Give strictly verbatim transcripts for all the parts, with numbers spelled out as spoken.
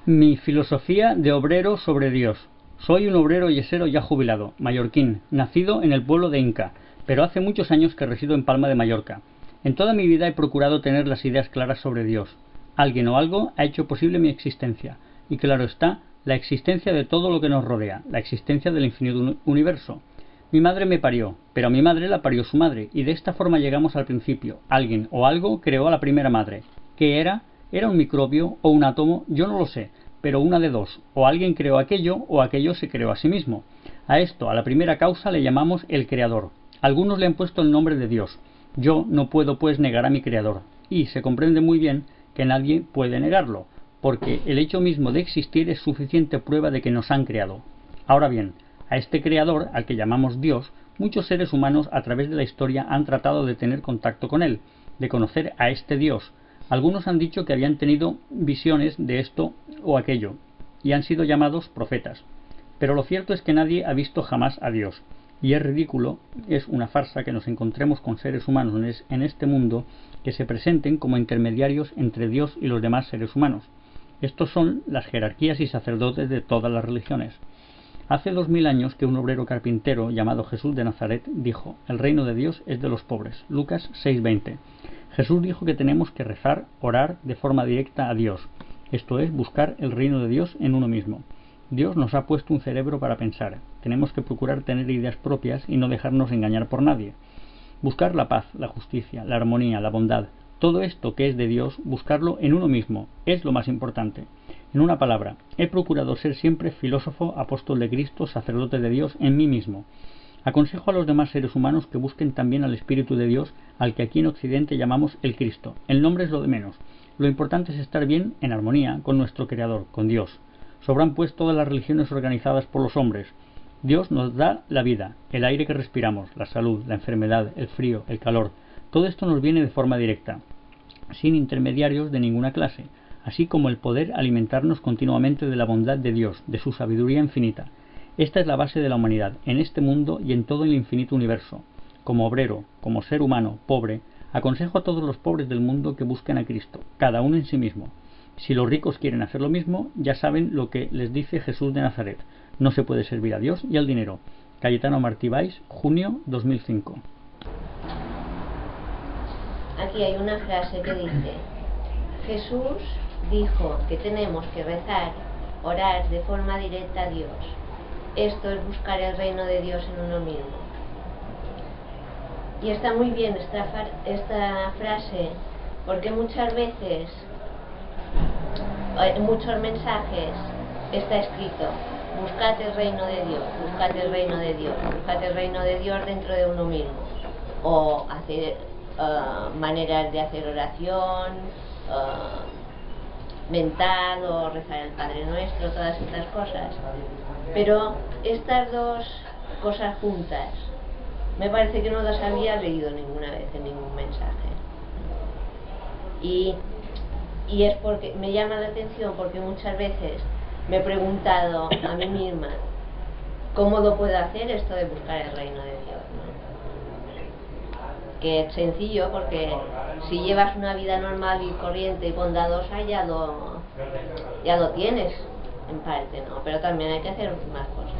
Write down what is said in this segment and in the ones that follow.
Mi filosofía de obrero sobre Dios. Soy un obrero yesero ya jubilado, mallorquín, nacido en el pueblo de Inca, pero hace muchos años que resido en Palma de Mallorca. En toda mi vida he procurado tener las ideas claras sobre Dios. Alguien o algo ha hecho posible mi existencia, y claro está, la existencia de todo lo que nos rodea, la existencia del infinito universo. Mi madre me parió, pero a mi madre la parió su madre, y de esta forma llegamos al principio. Alguien o algo creó a la primera madre. ¿Qué era? ¿Era un microbio o un átomo? Yo no lo sé, pero una de dos, o alguien creó aquello o aquello se creó a sí mismo. A esto, a la primera causa, le llamamos el creador. Algunos le han puesto el nombre de Dios. Yo no puedo pues negar a mi creador, y se comprende muy bien que nadie puede negarlo, porque el hecho mismo de existir es suficiente prueba de que nos han creado. Ahora bien, a este creador, al que llamamos Dios, muchos seres humanos a través de la historia han tratado de tener contacto con él, de conocer a este Dios. Algunos han dicho que habían tenido visiones de esto o aquello, y han sido llamados profetas. Pero lo cierto es que nadie ha visto jamás a Dios, y es ridículo, es una farsa que nos encontremos con seres humanos en este mundo que se presenten como intermediarios entre Dios y los demás seres humanos. Estos son las jerarquías y sacerdotes de todas las religiones. Hace dos mil años que un obrero carpintero llamado Jesús de Nazaret dijo: el reino de Dios es de los pobres. Lucas seis veinte. Jesús dijo que tenemos que rezar, orar de forma directa a Dios, esto es, buscar el reino de Dios en uno mismo. Dios nos ha puesto un cerebro para pensar, tenemos que procurar tener ideas propias y no dejarnos engañar por nadie. Buscar la paz, la justicia, la armonía, la bondad, todo esto que es de Dios, buscarlo en uno mismo, es lo más importante. En una palabra, he procurado ser siempre filósofo, apóstol de Cristo, sacerdote de Dios en mí mismo. Aconsejo a los demás seres humanos que busquen también al Espíritu de Dios, al que aquí en Occidente llamamos el Cristo. El nombre es lo de menos. Lo importante es estar bien en armonía con nuestro Creador, con Dios. Sobran pues todas las religiones organizadas por los hombres. Dios nos da la vida, el aire que respiramos, la salud, la enfermedad, el frío, el calor. Todo esto nos viene de forma directa, sin intermediarios de ninguna clase, así como el poder alimentarnos continuamente de la bondad de Dios, de su sabiduría infinita. Esta es la base de la humanidad, en este mundo y en todo el infinito universo. Como obrero, como ser humano, pobre, aconsejo a todos los pobres del mundo que busquen a Cristo, cada uno en sí mismo. Si los ricos quieren hacer lo mismo, ya saben lo que les dice Jesús de Nazaret: no se puede servir a Dios y al dinero. Cayetano Martí Valls, junio dos mil cinco. Aquí hay una frase que dice: Jesús dijo que tenemos que rezar, orar de forma directa a Dios. Esto es buscar el reino de Dios en uno mismo. Y está muy bien esta, esta frase, porque muchas veces, en muchos mensajes, está escrito: buscad el reino de Dios, buscad el reino de Dios, buscad el reino de Dios dentro de uno mismo. O hacer uh, maneras de hacer oración, uh, mental, o rezar el Padre Nuestro, todas estas cosas. Pero estas dos cosas juntas, me parece que no las había leído ninguna vez en ningún mensaje. Y, y es porque me llama la atención, porque muchas veces me he preguntado a mí misma cómo lo puedo hacer esto de buscar el reino de Dios, ¿no? Que es sencillo, porque si llevas una vida normal y corriente y bondadosa, ya lo, ya lo tienes en parte, ¿no? Pero también hay que hacer más cosas.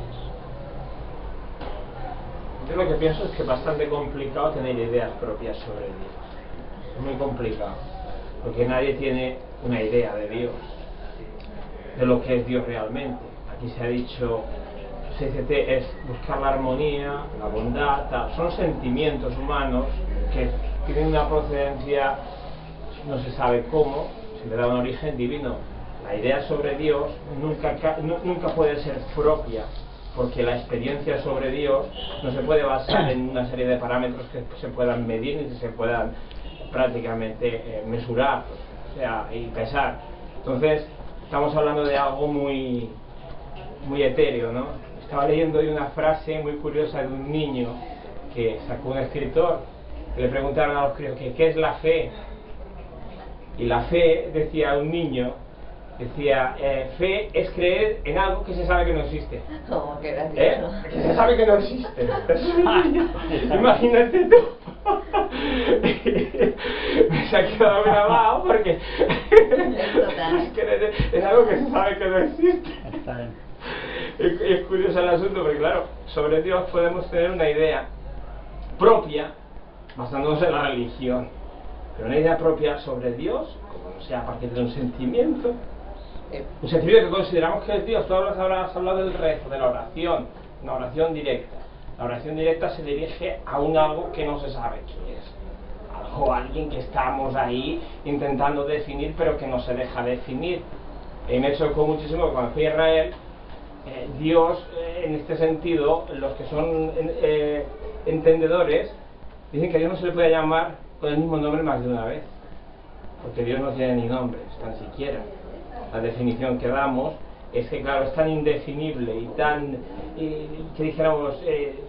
Yo lo que pienso es que es bastante complicado tener ideas propias sobre Dios. Es muy complicado, porque nadie tiene una idea de Dios, de lo que es Dios realmente. Aquí se ha dicho, C C T es buscar la armonía, la bondad, tal. Son sentimientos humanos que tienen una procedencia, no se sabe cómo, siempre da un origen divino. La idea sobre Dios nunca, nunca puede ser propia, porque la experiencia sobre Dios no se puede basar en una serie de parámetros que se puedan medir ni que se puedan prácticamente eh, mesurar, o sea, y pesar. Entonces, estamos hablando de algo muy, muy etéreo, ¿no? Estaba leyendo hoy una frase muy curiosa de un niño que sacó un escritor, que le preguntaron a los críos que ¿qué es la fe? Y la fe, decía un niño, decía, eh, fe es creer en algo que se sabe que no existe. Oh, qué gracioso. ¿Eh? Que se sabe que no existe. Imagínate tú. Me se ha quedado grabado porque es, que es algo que se sabe que no existe. Es, es curioso el asunto porque claro, sobre Dios podemos tener una idea propia basándonos en la religión, pero una idea propia sobre Dios, como no sea a partir de un sentimiento, un sentimiento que consideramos que es Dios. Tú hablas, has hablado del rezo, de la oración, una oración directa. La oración directa se dirige a un algo que no se sabe qué es, algo, alguien que estamos ahí intentando definir pero que no se deja definir. Y me chocó muchísimo cuando fui a Israel. Eh, Dios, eh, en este sentido, los que son eh, entendedores dicen que a Dios no se le puede llamar con el mismo nombre más de una vez, porque Dios no tiene ni nombres, tan siquiera. La definición que damos es que, claro, es tan indefinible y tan, eh, que dijéramos, eh,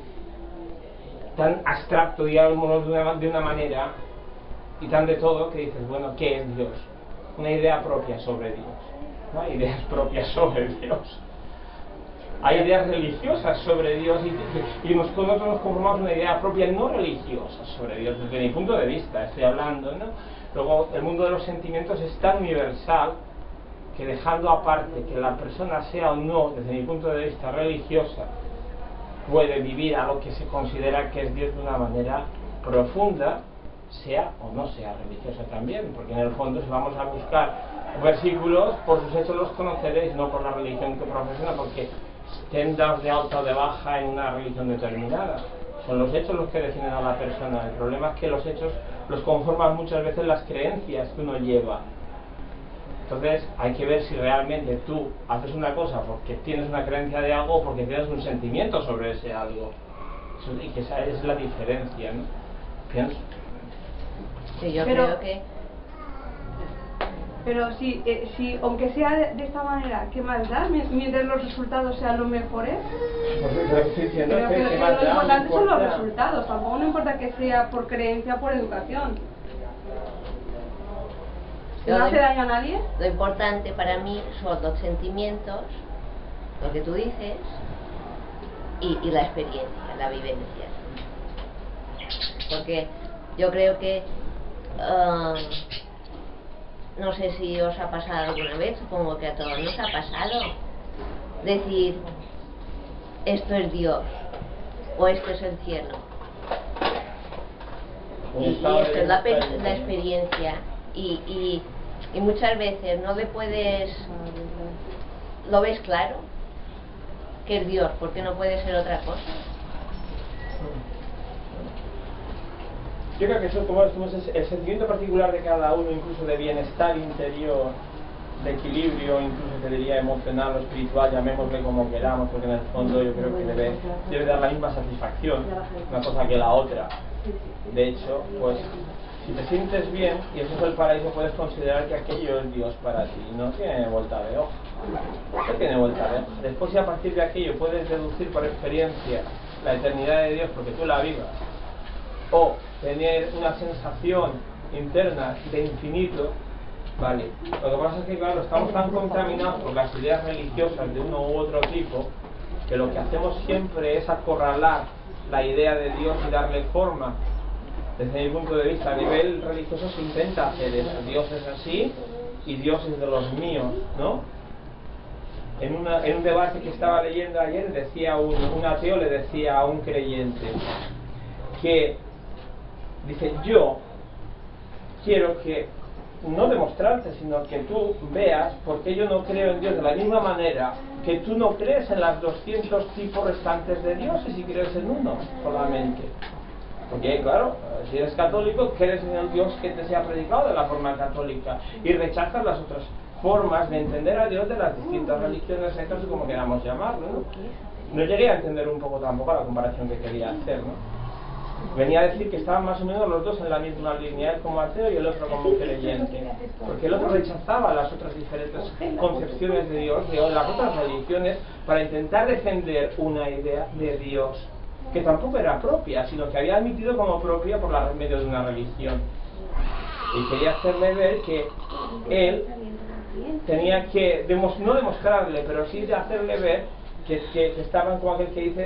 tan abstracto, digamos, de una, de una manera, y tan de todo, que dices, bueno, ¿qué es Dios? Una idea propia sobre Dios. No hay ideas propias sobre Dios. Hay ideas religiosas sobre Dios y, y nosotros nos conformamos una idea propia no religiosa sobre Dios, desde mi punto de vista, estoy hablando, ¿no? Luego, el mundo de los sentimientos es tan universal que, dejando aparte que la persona sea o no, desde mi punto de vista religiosa, puede vivir a lo que se considera que es Dios de una manera profunda, sea o no sea religiosa también, porque en el fondo, si vamos a buscar versículos, por sus hechos los conoceréis, no por la religión que profesan, porque estén dados de alta o de baja en una religión determinada. Son los hechos los que definen a la persona. El problema es que los hechos los conforman muchas veces las creencias que uno lleva. Entonces hay que ver si realmente tú haces una cosa porque tienes una creencia de algo o porque tienes un sentimiento sobre ese algo. Y que esa es la diferencia, ¿no? ¿Piensas? Sí, yo Pero, creo que... Pero si, eh, si aunque sea de, de esta manera, ¿qué más da? Mientras los resultados sean los mejores. Pues lo que estoy diciendo Pero es que, que, que más lo da, importante no son los importa. resultados, tampoco no importa que sea por creencia o por educación. Yo ¿No hace lo- daño a nadie? Lo importante para mí son los sentimientos, lo que tú dices, y, y la experiencia, la vivencia. Porque yo creo que, uh, no sé si os ha pasado alguna vez, supongo que a todos nos ha pasado, decir, esto es Dios, o esto es el cielo. Y, y esto es la, pe- la experiencia. Y, y, y muchas veces no le puedes, lo ves claro que es Dios, porque no puede ser otra cosa. Yo creo que eso, como decimos, es el sentimiento particular de cada uno, incluso de bienestar interior, de equilibrio, incluso te diría emocional o espiritual, llamémosle como queramos, porque en el fondo yo creo que debe, debe dar la misma satisfacción una cosa que la otra. De hecho, pues si te sientes bien y eso es el paraíso, puedes considerar que aquello es Dios para ti, no tiene vuelta de hoja, no tiene vuelta de hoja. Después, si a partir de aquello puedes deducir por experiencia la eternidad de Dios porque tú la vivas, o tener una sensación interna de infinito, vale. Lo que pasa es que, claro, estamos tan contaminados por las ideas religiosas de uno u otro tipo, que lo que hacemos siempre es acorralar la idea de Dios y darle forma. Desde mi punto de vista, a nivel religioso se intenta hacer eso. Dios es así y Dios es de los míos, ¿no? En, una, en un debate que estaba leyendo ayer, decía un, un ateo le decía a un creyente que, dice, yo quiero que no demostrarte, sino que tú veas por qué yo no creo en Dios de la misma manera que tú no crees en los doscientos tipos restantes de dioses y crees en uno solamente. Porque, claro, si eres católico, crees en el Dios que te sea predicado de la forma católica y rechazas las otras formas de entender a Dios de las distintas religiones, sectas, como queramos llamarlo, ¿no? No llegué a entender un poco tampoco la comparación que quería hacer, ¿no? Venía a decir que estaban más o menos los dos en la misma línea, él como ateo y el otro como creyente, porque el otro rechazaba las otras diferentes concepciones de Dios, de las otras religiones, para intentar defender una idea de Dios que tampoco era propia, sino que había admitido como propia por la medio de una religión. Y quería hacerle ver que él tenía que, demos, no demostrarle, pero sí de hacerle ver que, que, que estaban como aquel que dice,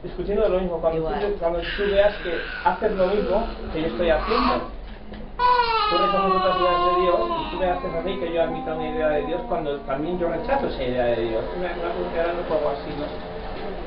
discutiendo de lo mismo. Cuando tú, cuando tú veas que haces lo mismo que yo estoy haciendo, tú rechazas otras ideas de Dios y tú me haces a mí que yo admita una idea de Dios cuando también yo rechazo esa idea de Dios. Una, una cosa no juego así, ¿no?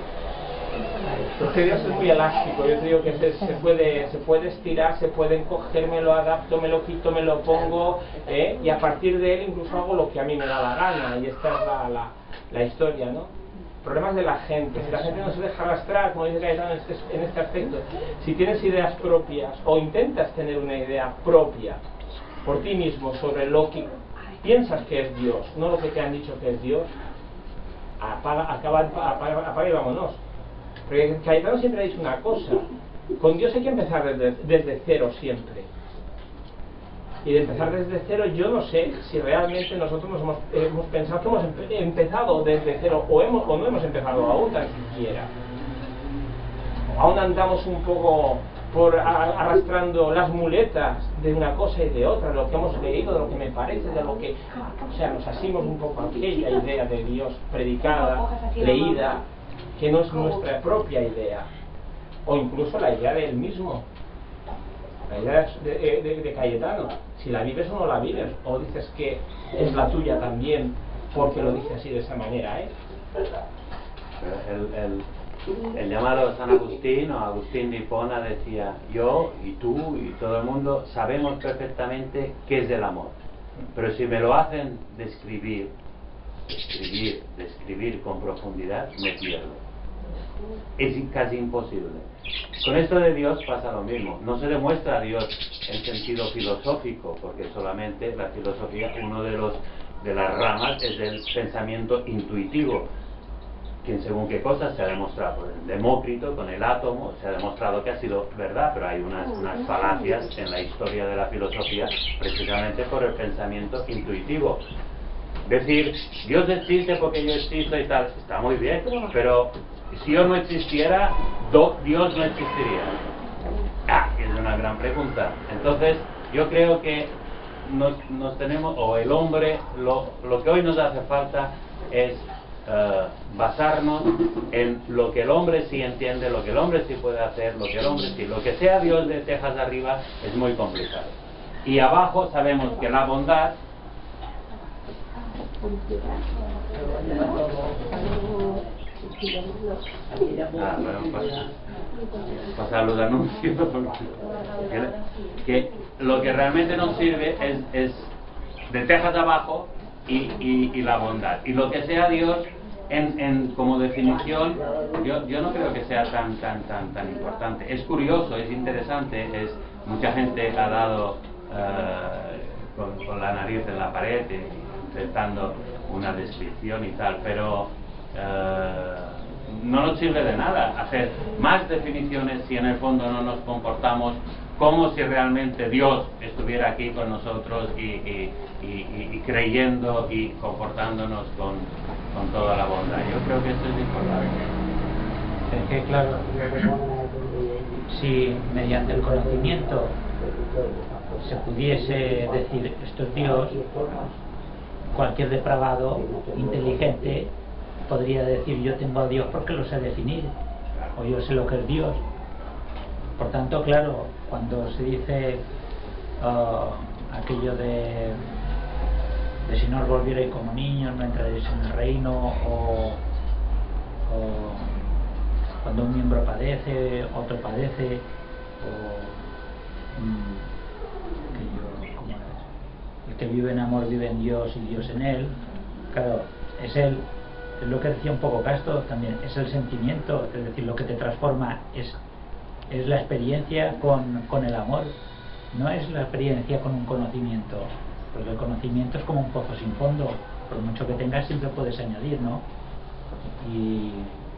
Porque Dios es muy elástico. Yo te digo que se, se, puede, se puede estirar, se puede encoger, me lo adapto, me lo quito, me lo pongo, ¿eh? Y a partir de él incluso hago lo que a mí me da la gana, y esta es la, la, la historia, ¿no? Problemas de la gente. Si la gente no se deja arrastrar, como dice Cayetano en este, en este aspecto, si tienes ideas propias o intentas tener una idea propia por ti mismo sobre lo que piensas que es Dios, no lo que te han dicho que es Dios, apaga, acaba, apaga, apaga y vámonos. Porque Cayetano siempre ha dicho una cosa: con Dios hay que empezar desde, desde cero siempre. Y de empezar desde cero, yo no sé si realmente nosotros nos hemos, hemos pensado que hemos empe empezado desde cero o, hemos, o no hemos empezado aún tan siquiera. Aún andamos un poco por a, arrastrando las muletas de una cosa y de otra, de lo que hemos leído, de lo que me parece, de lo que... O sea, nos asimos un poco a aquella idea de Dios predicada, leída, que no es nuestra propia idea, o incluso la idea de él mismo, la idea de, de, de Cayetano. Si la vives o no la vives, o dices que es la tuya también porque lo dice así de esa manera, ¿eh? El, el, el llamado San Agustín o Agustín de Hipona decía: yo y tú y todo el mundo sabemos perfectamente qué es el amor, pero si me lo hacen describir, describir, describir con profundidad, me pierdo. Es casi imposible. Con esto de Dios pasa lo mismo. No se demuestra a Dios en sentido filosófico, porque solamente la filosofía, uno de los de las ramas es el pensamiento intuitivo, que en según qué cosas se ha demostrado por el Demócrito con el átomo, se ha demostrado que ha sido verdad, pero hay unas, unas falacias en la historia de la filosofía precisamente por el pensamiento intuitivo. Decir Dios existe porque yo existo y tal, está muy bien, pero si yo no existiera, Dios no existiría. Ah, es una gran pregunta. Entonces, yo creo que nos, nos tenemos, o el hombre, lo, lo que hoy nos hace falta es uh, basarnos en lo que el hombre sí entiende, lo que el hombre sí puede hacer, lo que el hombre sí. Lo que sea Dios de Texas arriba es muy complicado. Y abajo sabemos que la bondad... Ah, bueno, pasa, pasar los anuncios, que, que lo que realmente nos sirve es, es de tejas abajo y, y, y la bondad, y lo que sea Dios en, en como definición yo, yo no creo que sea tan tan tan tan importante. Es curioso, es interesante, es mucha gente ha dado uh, con, con la nariz en la pared intentando una descripción y tal, pero Uh, no nos sirve de nada hacer más definiciones si en el fondo no nos comportamos como si realmente Dios estuviera aquí con nosotros y, y, y, y creyendo y comportándonos con, con toda la bondad. Yo creo que esto es importante. Es que claro, si mediante el conocimiento se pudiese decir esto es Dios, cualquier depravado inteligente podría decir yo tengo a Dios porque lo sé definir, o yo sé lo que es Dios. Por tanto, claro, cuando se dice uh, aquello de, de si no os volvierais como niños no entraréis en el reino, o, o cuando un miembro padece, otro padece, o um, aquello, ¿cómo es? El que vive en amor vive en Dios y Dios en él. Claro, es él. Es lo que decía un poco Castro también, es el sentimiento, es decir, lo que te transforma es, es la experiencia con, con el amor, no es la experiencia con un conocimiento, porque el conocimiento es como un pozo sin fondo, por mucho que tengas siempre puedes añadir, ¿no? Y,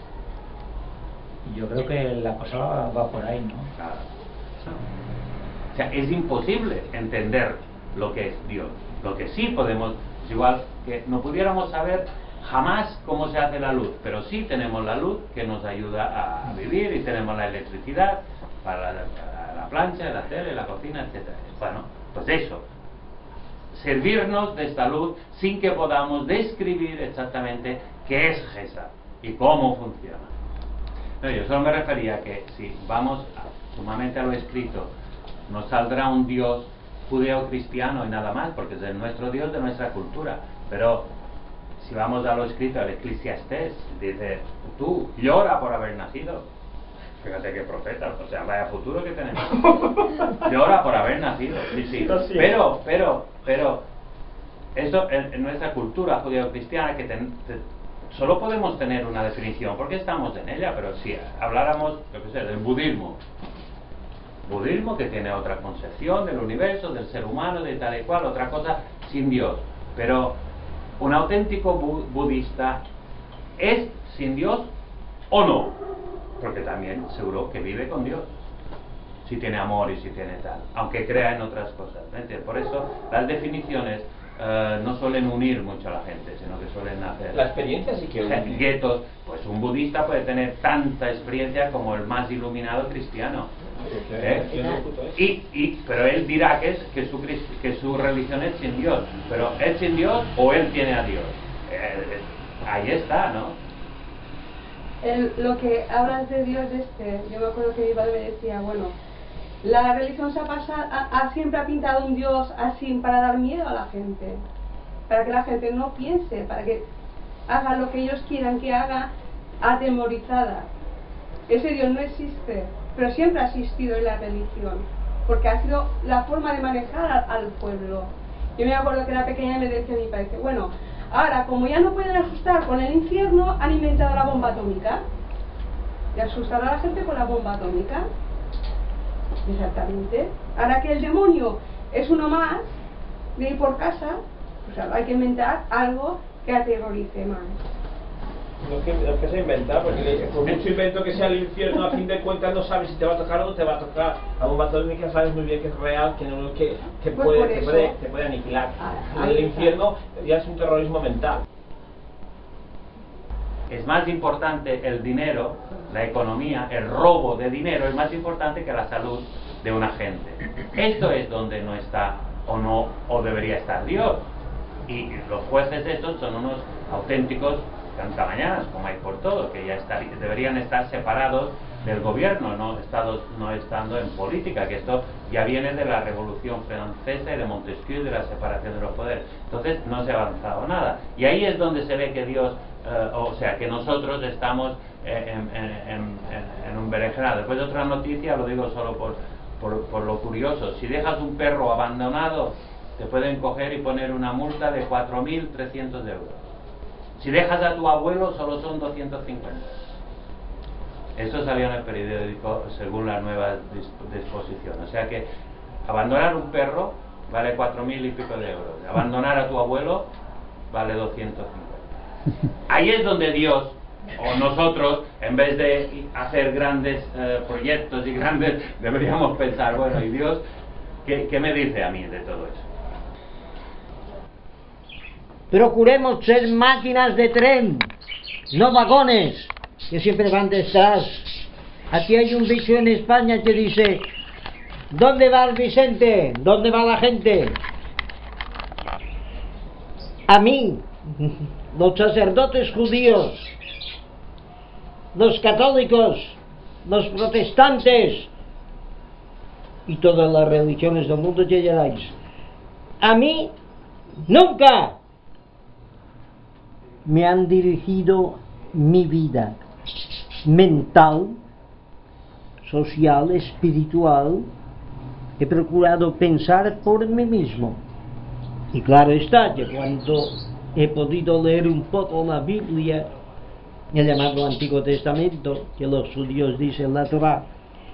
y yo creo que la cosa va, va por ahí, ¿no? Claro. O sea, es imposible entender lo que es Dios. Lo que sí podemos, es igual que no pudiéramos saber jamás cómo se hace la luz, pero sí tenemos la luz que nos ayuda a vivir, y tenemos la electricidad para la, para la plancha, la tele, la cocina, etcétera. Bueno, pues eso, servirnos de esta luz sin que podamos describir exactamente qué es Gesed y cómo funciona. No, yo solo me refería a que si vamos sumamente a lo escrito, nos saldrá un Dios judeo-cristiano y nada más, porque es de nuestro Dios, de nuestra cultura. Pero si vamos a lo escrito, al Eclesiastés, dice, tú llora por haber nacido. Fíjate qué profeta, o sea, vaya futuro que tenemos. Llora por haber nacido, sí, sí. Pero, pero, pero, eso en, en nuestra cultura judeo-cristiana, que ten, te, solo podemos tener una definición, porque estamos en ella, pero si habláramos, yo qué sé, del budismo, budismo que tiene otra concepción del universo, del ser humano, de tal y cual, otra cosa, sin Dios. Pero un auténtico bu budista es sin Dios o no, porque también seguro que vive con Dios, si tiene amor y si tiene tal, aunque crea en otras cosas, ¿me por eso las definiciones uh, no suelen unir mucho a la gente, sino que suelen hacer la experiencia sí que une. Guetos. Pues un budista puede tener tanta experiencia como el más iluminado cristiano, ¿eh? y, y, pero él dirá que, es, que, su, que su religión es sin Dios, pero ¿es sin Dios o él tiene a Dios? Eh, ahí está, ¿no? El, lo que hablas de Dios este, yo me acuerdo que mi padre me decía, bueno, la religión se ha pasado, ha, ha, siempre ha pintado un Dios así para dar miedo a la gente, para que la gente no piense, para que haga lo que ellos quieran que haga, atemorizada. Ese Dios no existe, pero siempre ha existido en la religión, porque ha sido la forma de manejar al, al pueblo. Yo me acuerdo que era pequeña y me decía mi padre, bueno, ahora, como ya no pueden asustar con el infierno, han inventado la bomba atómica. Y asustar a la gente con la bomba atómica. Exactamente. Ahora que el demonio es uno más, de ir por casa, pues ahora hay que inventar algo que aterrorice más. Lo que, lo que se inventa, porque por mucho invento que sea el infierno, a fin de cuentas no sabes si te va a tocar o no te va a tocar. La bomba atómica sabes muy bien que es real, que no que, que pues puede, te puede, te puede aniquilar. Ah, el infierno ya es un terrorismo mental. Es más importante el dinero, la economía, el robo de dinero es más importante que la salud de una gente. Esto es donde no está o no o debería estar Dios. Y los jueces estos son unos auténticos cantamañanas, como hay por todo, que ya está, deberían estar separados del gobierno, no, estados, no estando en política, que esto ya viene de la Revolución Francesa y de Montesquieu, de la separación de los poderes. Entonces no se ha avanzado nada. Y ahí es donde se ve que Dios, eh, o sea, que nosotros estamos eh, en, en, en, en un berenjenal. Después de otra noticia, lo digo solo por, por, por lo curioso, si dejas un perro abandonado, te pueden coger y poner una multa de cuatro mil trescientos euros. Si dejas a tu abuelo, solo son doscientos cincuenta. Eso salió en el periódico según la nueva disposición. O sea que abandonar un perro vale cuatro mil y pico de euros. Abandonar a tu abuelo vale doscientos cincuenta. Ahí es donde Dios, o nosotros, en vez de hacer grandes eh, proyectos y grandes, deberíamos pensar, bueno, ¿y Dios qué, qué me dice a mí de todo eso? Procuremos ser máquinas de tren, no vagones que siempre van detrás. Aquí hay un dicho en España que dice: ¿dónde va el Vicente? ¿Dónde va la gente? A mí, los sacerdotes judíos, los católicos, los protestantes y todas las religiones del mundo que queráis, a mí nunca me han dirigido mi vida mental, social, espiritual. He procurado pensar por mí mismo. Y claro está que cuando he podido leer un poco la Biblia, el llamado Antiguo Testamento, que los judíos dicen la Torá,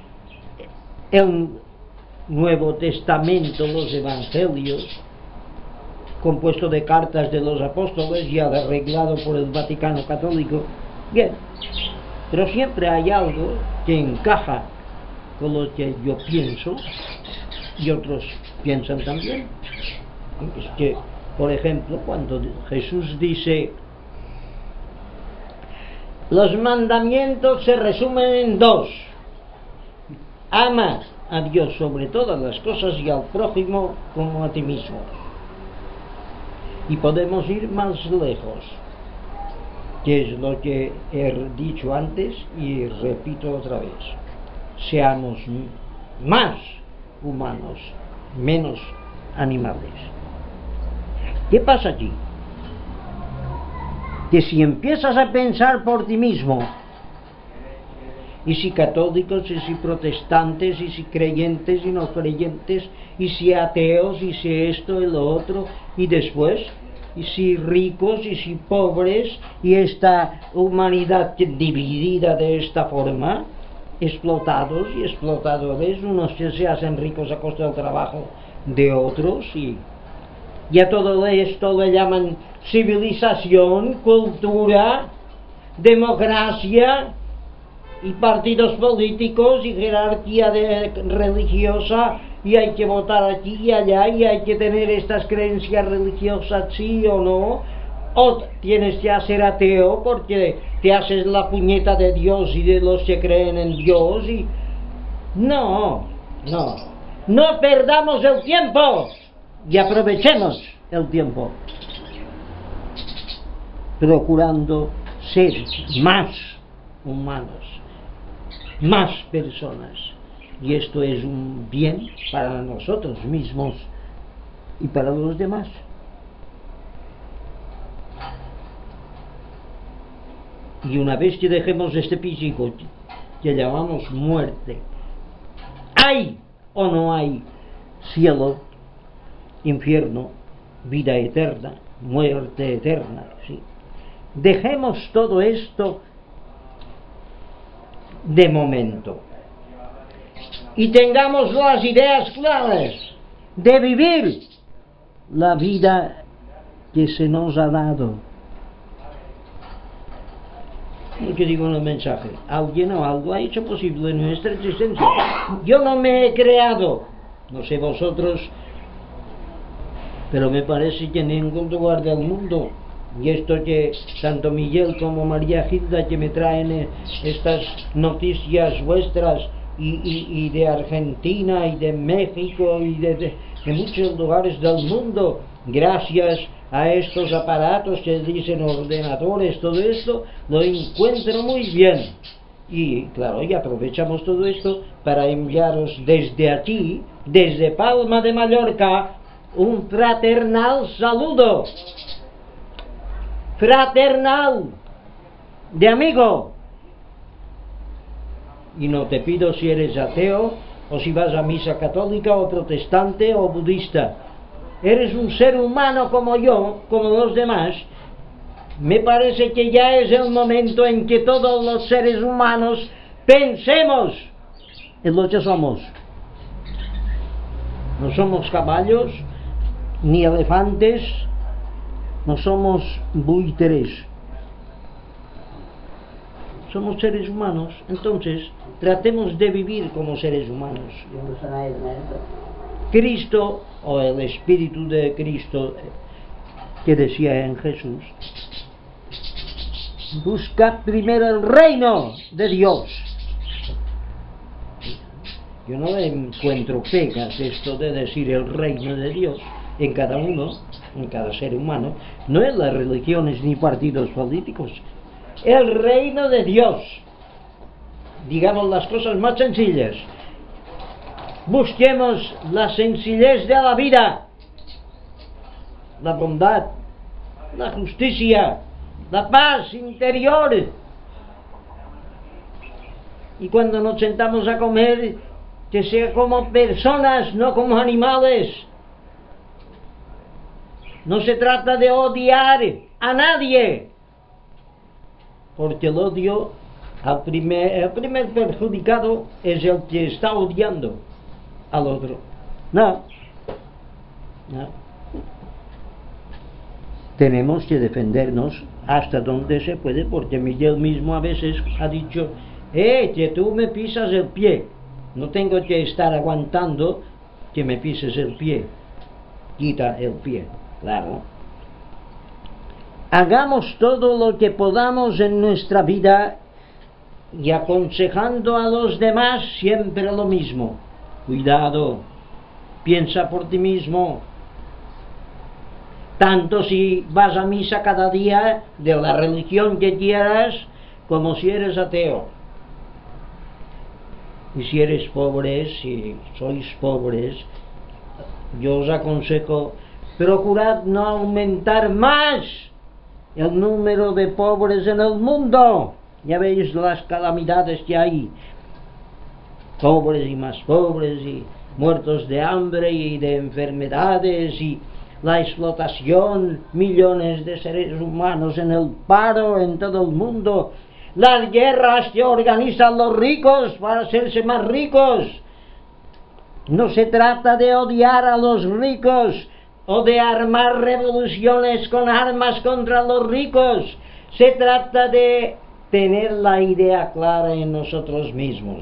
el Nuevo Testamento, los Evangelios, compuesto de cartas de los apóstoles, ya arreglado por el Vaticano Católico, bien, pero siempre hay algo que encaja con lo que yo pienso y otros piensan también. Es que, por ejemplo, cuando Jesús dice: los mandamientos se resumen en dos, ama a Dios sobre todas las cosas y al prójimo como a ti mismo. Y podemos ir más lejos. que es lo que he dicho antes y repito otra vez. Seamos más humanos, menos animales. ¿Qué pasa aquí? Que si empiezas a pensar por ti mismo, y si católicos, y si protestantes, y si creyentes y no creyentes, y si ateos, y si esto y lo otro, y después, y si ricos, y si pobres, y esta humanidad dividida de esta forma, explotados y explotadores, unos que se hacen ricos a costa del trabajo de otros, y, y a todo esto le llaman civilización, cultura, democracia, y partidos políticos y jerarquía de, religiosa, y hay que votar aquí y allá, y hay que tener estas creencias religiosas sí o no, o tienes que ser ateo porque te haces la puñeta de Dios y de los que creen en Dios, y no, no, no perdamos el tiempo y aprovechemos el tiempo procurando ser más humanos, más personas, y esto es un bien para nosotros mismos y para los demás. Y una vez que dejemos este físico que llamamos muerte, ¿hay o no hay cielo, infierno, vida eterna, muerte eterna? ¿Sí? Dejemos todo esto de momento y tengamos las ideas claras de vivir la vida que se nos ha dado. Lo que digo en el mensaje, alguien o algo ha hecho posible nuestra existencia. Yo no me he creado, no sé vosotros, pero me parece que en ningún lugar del mundo, y esto que tanto Miguel como María Gilda que me traen estas noticias vuestras y, y, y de Argentina y de México y de, de, de muchos lugares del mundo, gracias a estos aparatos que dicen ordenadores, todo esto lo encuentro muy bien, y claro, y aprovechamos todo esto para enviaros desde aquí, desde Palma de Mallorca, un fraternal saludo, fraternal, de amigo. Y no te pido si eres ateo o si vas a misa católica o protestante o budista. Eres un ser humano como yo, como los demás. Me parece que ya es el momento en que todos los seres humanos pensemos en lo que somos. No somos caballos ni elefantes, no somos buitres, somos seres humanos. Entonces tratemos de vivir como seres humanos. Cristo, o el Espíritu de Cristo que decía en Jesús, busca primero el reino de Dios. Yo no encuentro pegas esto de decir el reino de Dios en cada uno, en cada ser humano, no en las religiones ni partidos políticos. El reino de Dios, digamos las cosas más sencillas. Busquemos la sencillez de la vida, la bondad, la justicia, la paz interior. Y cuando nos sentamos a comer, que sea como personas, no como animales. No se trata de odiar a nadie, porque el odio, al primer, el primer perjudicado es el que está odiando al otro. No, no. Tenemos que defendernos hasta donde se puede, porque Miguel mismo a veces ha dicho, eh, que tú me pisas el pie, no tengo que estar aguantando que me pises el pie, quita el pie, claro. Hagamos todo lo que podamos en nuestra vida y aconsejando a los demás siempre lo mismo. Cuidado, piensa por ti mismo. tanto si vas a misa cada día de la religión que quieras, como si eres ateo. Y si eres pobre, si sois pobres, yo os aconsejo, procurad no aumentar más el número de pobres en el mundo. Ya veis las calamidades que hay, pobres y más pobres, y muertos de hambre y de enfermedades, y la explotación, millones de seres humanos en el paro en todo el mundo, las guerras que organizan los ricos para hacerse más ricos. No se trata de odiar a los ricos o de armar revoluciones con armas contra los ricos. Se trata de tener la idea clara en nosotros mismos.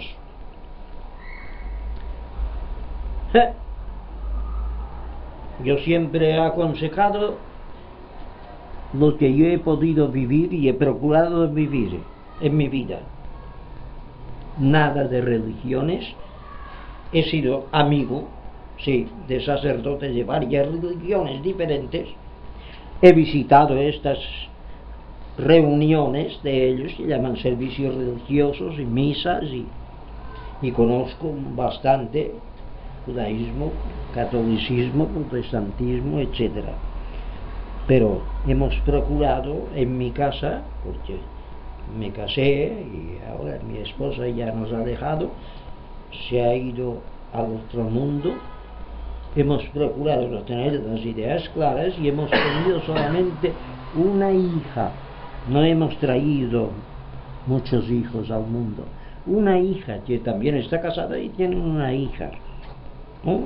Yo siempre he aconsejado lo que yo he podido vivir y he procurado vivir en mi vida. Nada de religiones. He sido amigo, sí, de sacerdotes de varias religiones diferentes. He visitado estas reuniones de ellos que llaman servicios religiosos y misas, y, y conozco bastante judaísmo, catolicismo, protestantismo, etcétera. Pero hemos procurado en mi casa, porque me casé y ahora mi esposa ya nos ha dejado, se ha ido al otro mundo, hemos procurado no tener las ideas claras y hemos tenido solamente una hija. No hemos traído muchos hijos al mundo. Una hija que también está casada y tiene una hija, ¿no?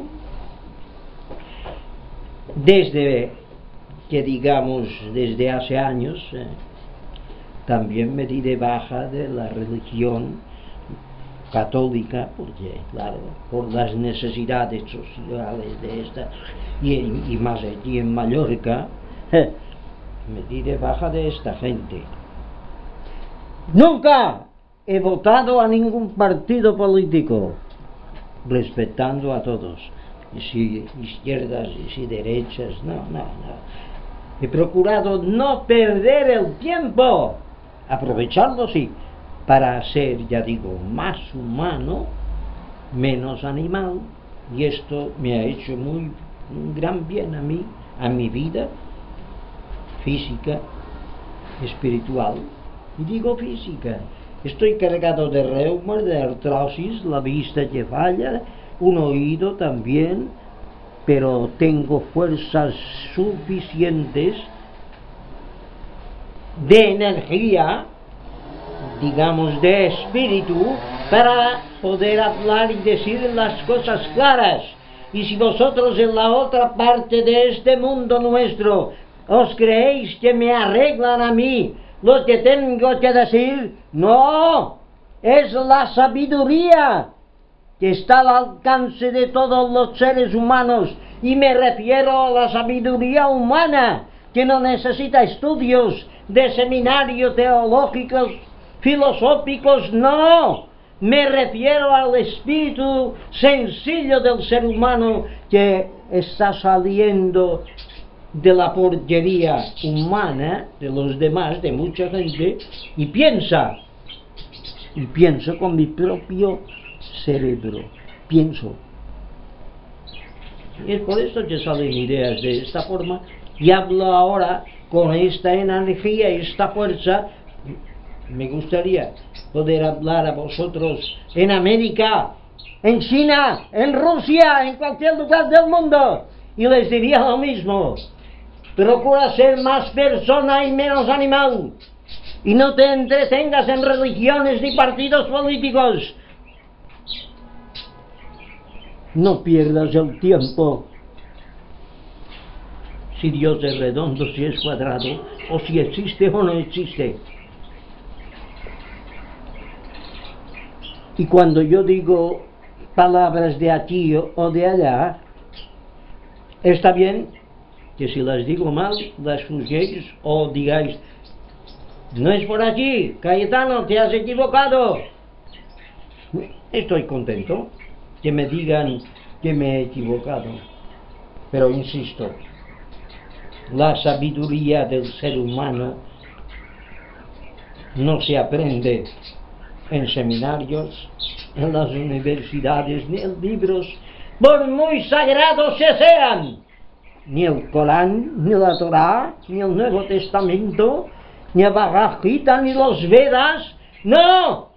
Desde que digamos, desde hace años, eh, también me di de baja de la religión católica, porque claro, por las necesidades sociales de esta, y, y más aquí en Mallorca, eh, me di de baja de esta gente. Nunca he votado a ningún partido político, respetando a todos, y si izquierdas y si derechas, no, no, no. He procurado no perder el tiempo, aprovecharlo sí, para ser, ya digo, más humano, menos animal, y esto me ha hecho muy un gran bien a mí, a mi vida física, espiritual, y digo física. Estoy cargado de reuma, de artrosis, la vista que falla, un oído también, pero tengo fuerzas suficientes de energía, digamos de espíritu, para poder hablar y decir las cosas claras. Y si vosotros en la otra parte de este mundo nuestro os creéis que me arreglan a mí lo que tengo que decir, no, es la sabiduría que está al alcance de todos los seres humanos, y me refiero a la sabiduría humana, que no necesita estudios de seminarios teológicos, filosóficos, no, me refiero al espíritu sencillo del ser humano que está saliendo de la porquería humana de los demás, de mucha gente, y piensa, y pienso con mi propio cerebro, pienso. Y es por eso que salen ideas de esta forma, y hablo ahora con esta energía, esta fuerza. Me gustaría poder hablar a vosotros en América, en China, en Rusia, en cualquier lugar del mundo, y les diría lo mismo: procura ser más persona y menos animal, y no te entretengas en religiones ni partidos políticos. No pierdas el tiempo. Si Dios es redondo, si es cuadrado, o si existe o no existe. Y cuando yo digo palabras de aquí o de allá, está bien que si las digo mal, las juzguéis o digáis: no es por aquí, Cayetano, te has equivocado. Estoy contento que me digan que me he equivocado, pero insisto, La sabiduría del ser humano no se aprende en seminarios, en las universidades, ni en libros, por muy sagrados que sean. Ni el Corán, ni la Torá, ni el Nuevo Testamento, ni el Bhagavad Gita, ni los Vedas. ¡No!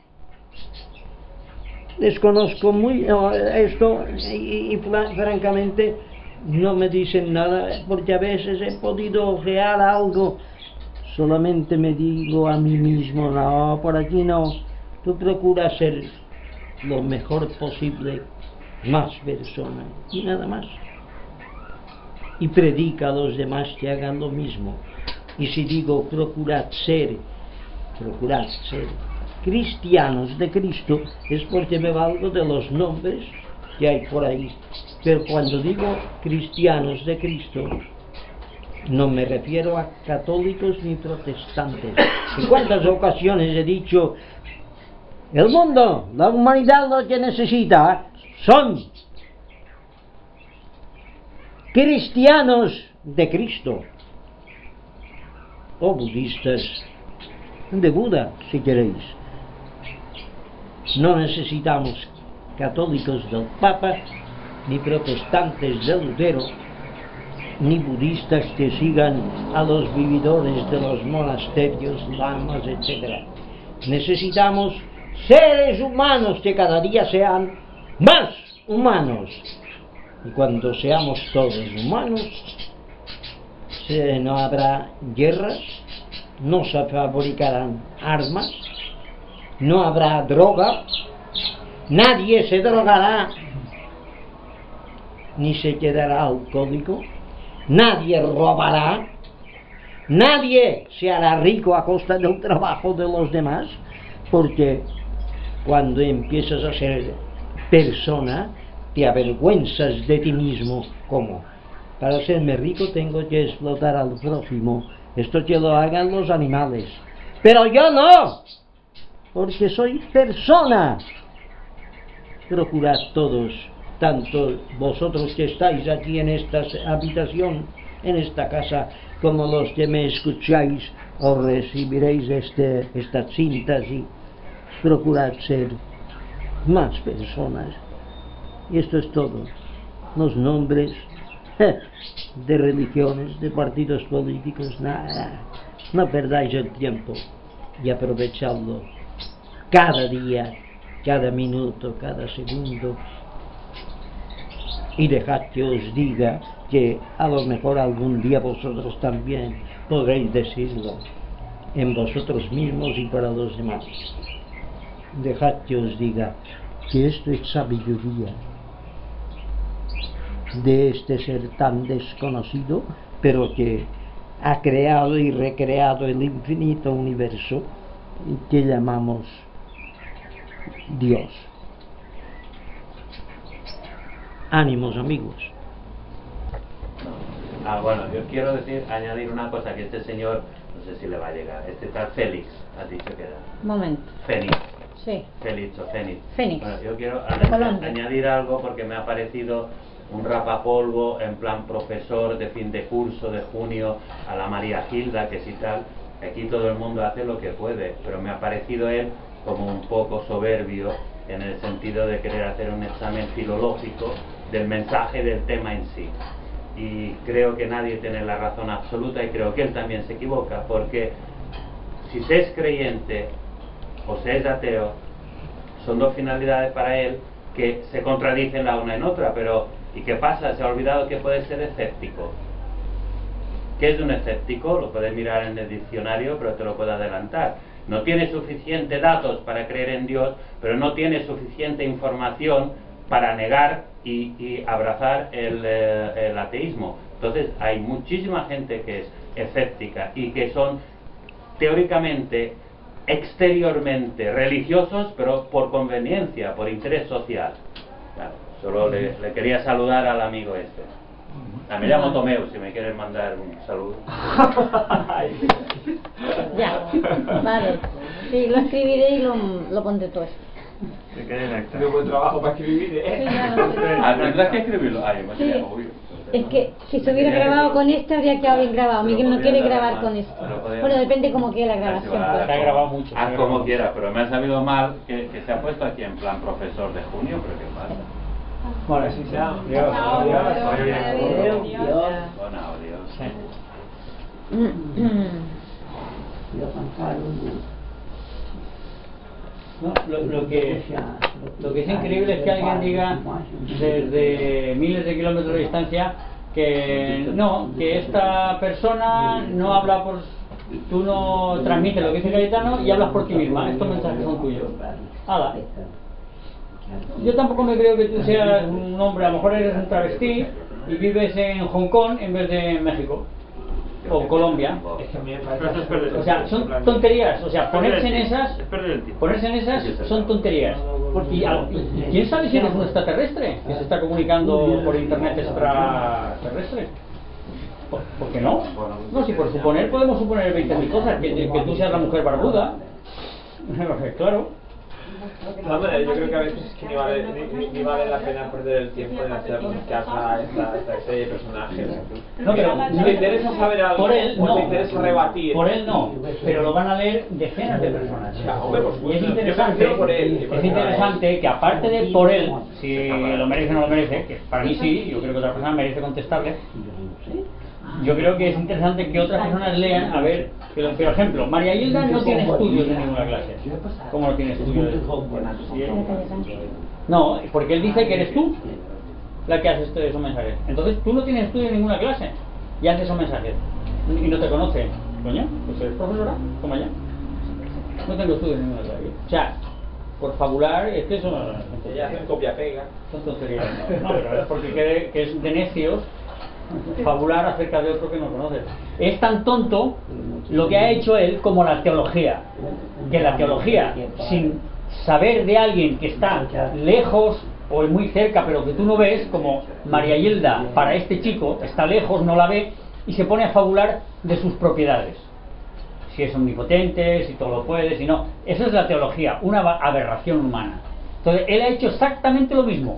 Desconozco muy esto y, y francamente no me dicen nada, porque a veces he podido ojear algo. Solamente me digo a mí mismo, no, por aquí no. Tú procuras ser lo mejor posible, más persona, y nada más. Y predica a los demás que hagan lo mismo. Y si digo procurad ser, procurad ser cristianos de Cristo, es porque me valgo de los nombres que hay por ahí. Pero cuando digo cristianos de Cristo, no me refiero a católicos ni protestantes. ¿En cuántas ocasiones he dicho, el mundo, la humanidad lo que necesita son cristianos de Cristo, o budistas de Buda, si queréis? No necesitamos católicos del Papa, ni protestantes de Lutero, ni budistas que sigan a los vividores de los monasterios, lamas, etcétera. Necesitamos seres humanos que cada día sean más humanos. Y cuando seamos todos humanos, se, no habrá guerras, no se fabricarán armas, no habrá droga, nadie se drogará, ni se quedará alcohólico, nadie robará, nadie se hará rico a costa del trabajo de los demás, porque cuando empiezas a ser persona, te avergüenzas de ti mismo. ¿Cómo? Para serme rico tengo que explotar al prójimo. Esto que lo hagan los animales. Pero yo no, porque soy persona. Procurad todos, tanto vosotros que estáis aquí en esta habitación, en esta casa, como los que me escucháis o recibiréis este, estas cintas, y procurad ser más personas. Y esto es todo. Los nombres de religiones, de partidos políticos, nada. No perdáis el tiempo y aprovechadlo cada día, cada minuto, cada segundo. Y dejad que os diga que a lo mejor algún día vosotros también podréis decirlo en vosotros mismos y para los demás. Dejad que os diga que esto es sabiduría de este ser tan desconocido, pero que ha creado y recreado el infinito universo que llamamos Dios. Ánimos, amigos. Ah, bueno, yo quiero decir, añadir una cosa, que este señor, no sé si le va a llegar, este tal Félix, has dicho que era. Momento. Fénix. Sí. Félix o Fénix. Fénix. Bueno, yo quiero Colombia. añadir algo porque me ha parecido un rapapolvo en plan profesor de fin de curso de junio a la María Gilda, que si tal, aquí todo el mundo hace lo que puede, pero me ha parecido él como un poco soberbio en el sentido de querer hacer un examen filológico del mensaje del tema en sí. Y creo que nadie tiene la razón absoluta, y creo que él también se equivoca, porque si se es creyente o se es ateo, son dos finalidades para él que se contradicen la una en otra. Pero ¿y qué pasa? Se ha olvidado que puede ser escéptico. ¿Qué es un escéptico? Lo puedes mirar en el diccionario, pero te lo puedo adelantar. No tiene suficiente datos para creer en Dios, pero no tiene suficiente información para negar y, y abrazar el, eh, el ateísmo. Entonces hay muchísima gente que es escéptica y que son teóricamente, exteriormente religiosos, pero por conveniencia, por interés social. Claro, solo le, le quería saludar al amigo este. Ah, me llamo Tomeu, si me quieres mandar un saludo. Ya, vale. Sí, lo escribiré y lo, lo pondré todo eso. Que quede en acta. Tengo buen trabajo para escribir, ¿eh? Sí, ya lo sé. Ah, ¿tendrás que escribirlo? Ay, me Sí. obvio. Es que si se hubiera grabado con este habría quedado bien grabado. Miguel no quiere grabar con este. Bueno, depende cómo quede la grabación. Se ha grabado mucho. Haz como quieras, pero me ha sabido mal que, que se ha puesto aquí en plan profesor de junio, pero ¿qué pasa? Bueno, así sea. Dios. Dios, Dios. Bueno, adiós. No, lo, lo que lo que es increíble es que alguien diga desde miles de kilómetros de distancia que no, que esta persona no habla por... Tú no transmites lo que dice Cayetano y hablas por ti misma. Estos mensajes son tuyos. ¡Hala! Yo tampoco me creo que tú seas un hombre, a lo mejor eres un travesti y vives en Hong Kong en vez de en México o Colombia. O sea, son tonterías. O sea, ponerse en esas, ponerse en esas son tonterías. Y, a- y quién sabe si eres un extraterrestre que se está comunicando por internet extraterrestre. ¿Por, por qué no? No, si por suponer podemos suponer veinte mil cosas, que, que tú seas la mujer barbuda. Claro. No, hombre, yo creo que a veces es que ni vale, ni, ni vale la pena perder el tiempo en hacer caso a esta, esta serie de personajes. No, pero si te interesa saber algo, por él o no, te interesa rebatir. por él no, pero lo van a leer decenas de personas. Claro, hombre, por Y supuesto. es Yo interesante, prefiero por él, y por es él. interesante que aparte de por él, si lo merece o no lo merece, que para mí sí, yo creo que otra persona merece contestarle. Yo creo que es interesante que otras personas lean, a ver, que, por ejemplo, María Hilda no tiene estudios de ninguna clase. ¿Cómo no tiene estudios? No, porque él dice que eres tú la que hace esos mensajes. Entonces tú no tienes estudios de ninguna clase y haces esos mensajes y no te conoce. Coño, pues eres profesora, como ella. No tengo estudios de ninguna clase. O sea, por fabular, es que eso Ella hace copia-pega. son tonterías. No, pero es porque cree que es de necios fabular acerca de otro que no conoces. Es tan tonto lo que ha hecho él como la teología, que la teología, sin saber de alguien que está lejos o muy cerca pero que tú no ves, como María Hilda para este chico está lejos, no la ve y se pone a fabular de sus propiedades, si es omnipotente, si todo lo puede, si no. Eso es la teología, una aberración humana. Entonces él ha hecho exactamente lo mismo.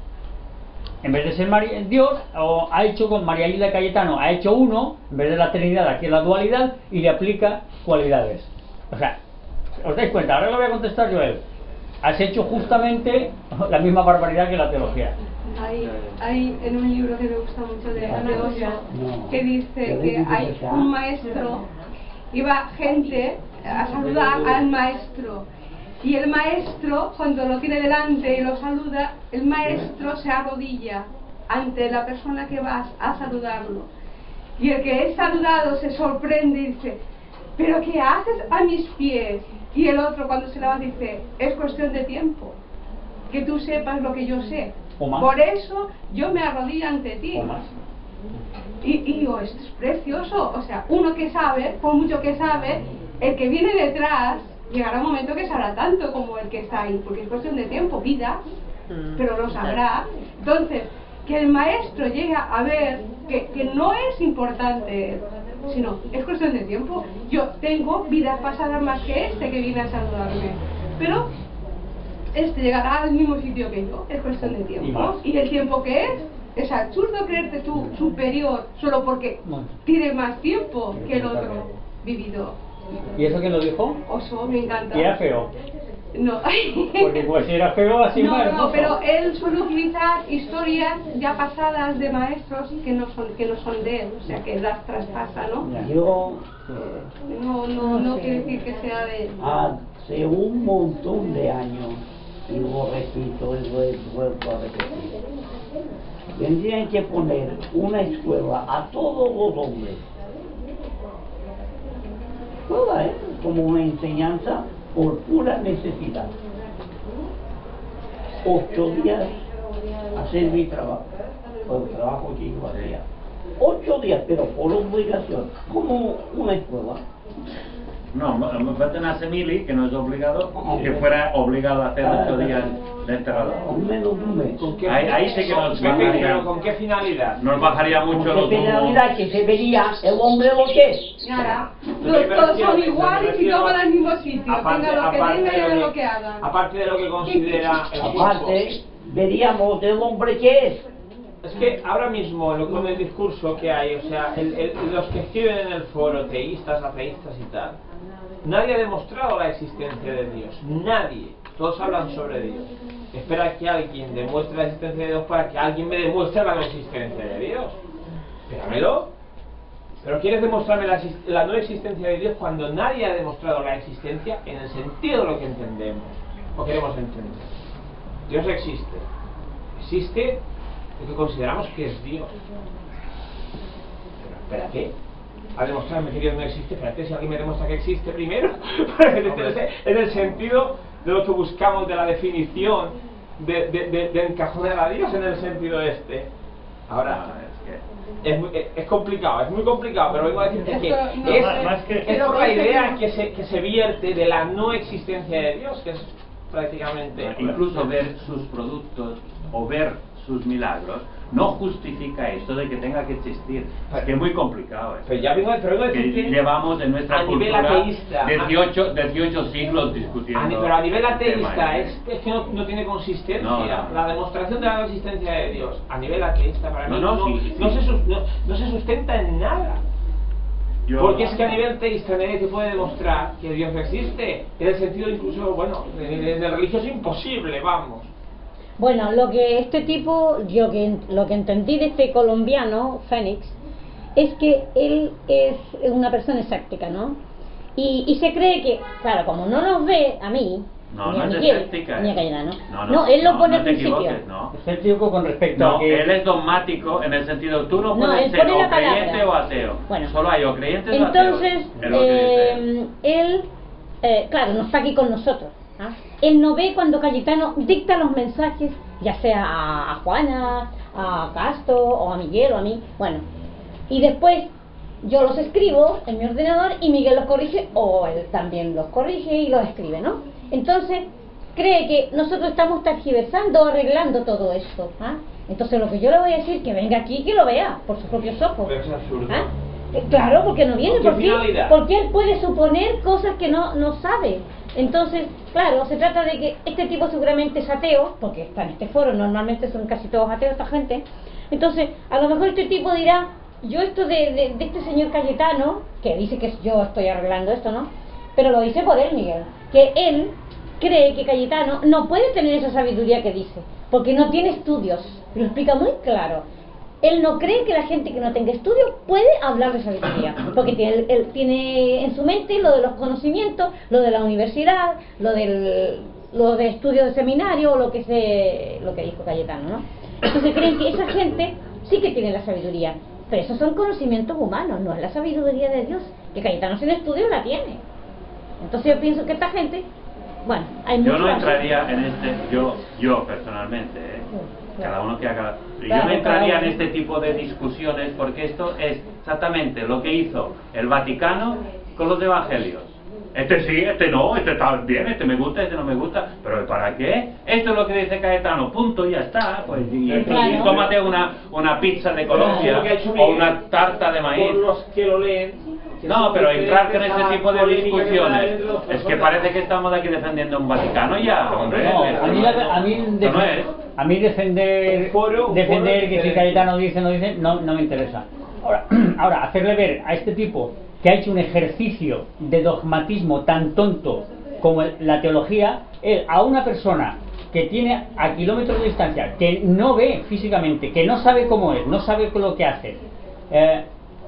En vez de ser María, Dios, o ha hecho con María Hilda Cayetano, ha hecho uno, en vez de la Trinidad, aquí es la dualidad, y le aplica cualidades. O sea, ¿os dais cuenta? Ahora lo voy a contestar yo a él. Has hecho justamente la misma barbaridad que la teología. Hay, hay en un libro que me gusta mucho de Oso, que dice que hay un maestro, iba gente a saludar al maestro. Y el maestro, cuando lo tiene delante y lo saluda, el maestro se arrodilla ante la persona que va a saludarlo. Y el que es saludado se sorprende y dice, ¿pero qué haces a mis pies? Y el otro, cuando se levanta, dice, es cuestión de tiempo, que tú sepas lo que yo sé. Por eso yo me arrodillo ante ti. Y, y digo, esto es precioso. O sea, uno que sabe, por mucho que sabe, el que viene detrás, llegará un momento que sabrá tanto como el que está ahí, porque es cuestión de tiempo, vida, pero lo sabrá. Entonces, que el maestro llegue a ver que, que no es importante, sino es cuestión de tiempo. Yo tengo vidas pasadas más que este que viene a saludarme, pero este llegará al mismo sitio que yo, es cuestión de tiempo. Y el tiempo que es, es absurdo creerte tú superior solo porque tiene más tiempo que el otro vivido. ¿Y eso quién lo dijo? Oso, me encanta. ¿Y era feo? No. Porque pues si era feo así no, más. No, no, pero él suele utilizar historias ya pasadas de maestros que no son, que no son de él, o sea que las traspasa, ¿no? Yo No, no, no quiere decir que sea de él. hace un montón de años, y lo repito y lo he vuelto a repetir, tendrían que poner una escuela a todos los hombres. Toda, ¿eh? Como una enseñanza por pura necesidad. Ocho días hacer mi trabajo, o el trabajo que yo hacía. Ocho días, pero por obligación, como una escuela. No, me falta una semili que no es obligado, que fuera obligado a hacer ocho días de enterrador. Al menos un mes. Ahí, ahí sí que nos bajaría. ¿Pero con qué finalidad? Nos bajaría mucho los ¿Qué finalidad? Que se vería el hombre lo que es. Nada, todos, todos son iguales y toman al mismo sitio, Aparte, tenga lo que aparte venga y de haga lo lo que hagan. Aparte de lo que considera el Aparte, veríamos el hombre que es. Es que ahora mismo, lo- con el discurso que hay, o sea, el, el, los que escriben en el foro, teístas, ateístas y tal, nadie ha demostrado la existencia de Dios. Nadie. Todos hablan sobre Dios. Espera que alguien demuestre la existencia de Dios para que alguien me demuestre la no existencia de Dios. Espéramelo. Pero quieres demostrarme la, la no existencia de Dios cuando nadie ha demostrado la existencia en el sentido de lo que entendemos o queremos entender. Dios existe. Existe lo que consideramos que es Dios. Pero espérate, a demostrarme que Dios no existe, espérate, si alguien me demuestra que existe primero, en el sentido de lo que buscamos de la definición de, de, de, de encajonar a Dios en el sentido este. Ahora, es, muy, es complicado, es muy complicado, pero vengo a decirte que no, es, más- más que- es por la idea que se, que se vierte de la no existencia de Dios, que es prácticamente... Incluso ver sus productos o ver sus milagros no justifica esto de que tenga que existir. Es que es muy complicado. ¿eh? Pero ya vengo, pero vengo a Que decir que llevamos en nuestra a nivel cultura ateísta, dieciocho, dieciocho siglos discutiendo. A ni- pero a nivel el tema, ateísta ¿eh? es, es que no, no tiene consistencia. No, no. La demostración de la no existencia de Dios a nivel ateísta para No, mí no, no, sí, sí. no se, sus- no- no se sustenta en nada. Yo- Porque es que a nivel teísta nadie te puede demostrar que Dios existe. En el sentido incluso, bueno, de, de religioso imposible, vamos. Bueno, lo que este tipo, yo que lo que entendí de este colombiano, Fénix, es que él es una persona escéptica, ¿no? Y, y se cree que, claro, como no nos ve a mí, No, ni no a es Miguel, escéptica, ni a eh. Cayetano, No, no, no, él lo no, pone no al te principio. equivoques, no. Escéptico con respecto No, a que... él es dogmático en el sentido, tú no No, puedes él ser pone o la palabra. creyente o ateo. Bueno. Solo hay o creyentes Entonces, o ateos. Es lo que dice él. eh, él, eh, claro, no está aquí con nosotros. ¿ah? Él no ve cuando Cayetano dicta los mensajes, ya sea a, a Juana, a Castro, o a Miguel, o a mí. Bueno, y después yo los escribo en mi ordenador y Miguel los corrige, o él también los corrige y los escribe, ¿no? Entonces, cree que nosotros estamos tergiversando, arreglando todo esto. ¿ah? Entonces, lo que yo le voy a decir, que venga aquí y que lo vea por sus propios ojos. Pero es absurdo. ¿Ah? Eh, Claro, porque no viene, ¿Con qué porque, finalidad? porque él puede suponer cosas que no, no sabe. Entonces, claro, se trata de que este tipo seguramente es ateo, porque está en este foro, normalmente son casi todos ateos esta gente. Entonces, a lo mejor este tipo dirá, yo esto de, de, de este señor Cayetano, que dice que yo estoy arreglando esto, ¿no? Pero lo dice por él, Miguel, que él cree que Cayetano no puede tener esa sabiduría que dice, porque no tiene estudios, lo explica muy claro. Él no cree que la gente que no tenga estudios puede hablar de sabiduría, porque tiene, él, él tiene en su mente lo de los conocimientos, lo de la universidad, lo del lo de estudios de seminario, lo que se lo que dijo Cayetano, ¿no? Entonces creen que esa gente sí que tiene la sabiduría, pero esos son conocimientos humanos, no es la sabiduría de Dios, que Cayetano sin estudios la tiene. Entonces yo pienso que esta gente, bueno, hay Yo mucho no así. entraría en este, yo, yo personalmente, ¿eh? Cada uno que haga. Yo Claro, no entraría cada en uno. este tipo de discusiones porque esto es exactamente lo que hizo el Vaticano con los evangelios. Este sí, este no, este está bien, este me gusta, este no me gusta, pero ¿para qué? Esto es lo que dice Cayetano, punto, y ya está. Pues, y, y Claro. tómate una, una pizza de Colombia Lo que ha hecho o Miguel, una tarta de maíz. Por los que lo leen. que No, son pero diferentes entrar con a ese la tipo de polémica que discusiones hay entre los es que personajes. parece que estamos aquí defendiendo un Vaticano ya, hombre. No, Esto a mí, no- la- a mí, esto defe- no es. a mí defender, Un foro- un defender foro que si diferente. Cayetano dice no dice, no, no me interesa. Ahora, ahora, hacerle ver a este tipo que ha hecho un ejercicio de dogmatismo tan tonto como el- la teología, él a una persona que tiene a kilómetros de distancia, que no ve físicamente, que no sabe cómo es, no sabe lo que hace, eh,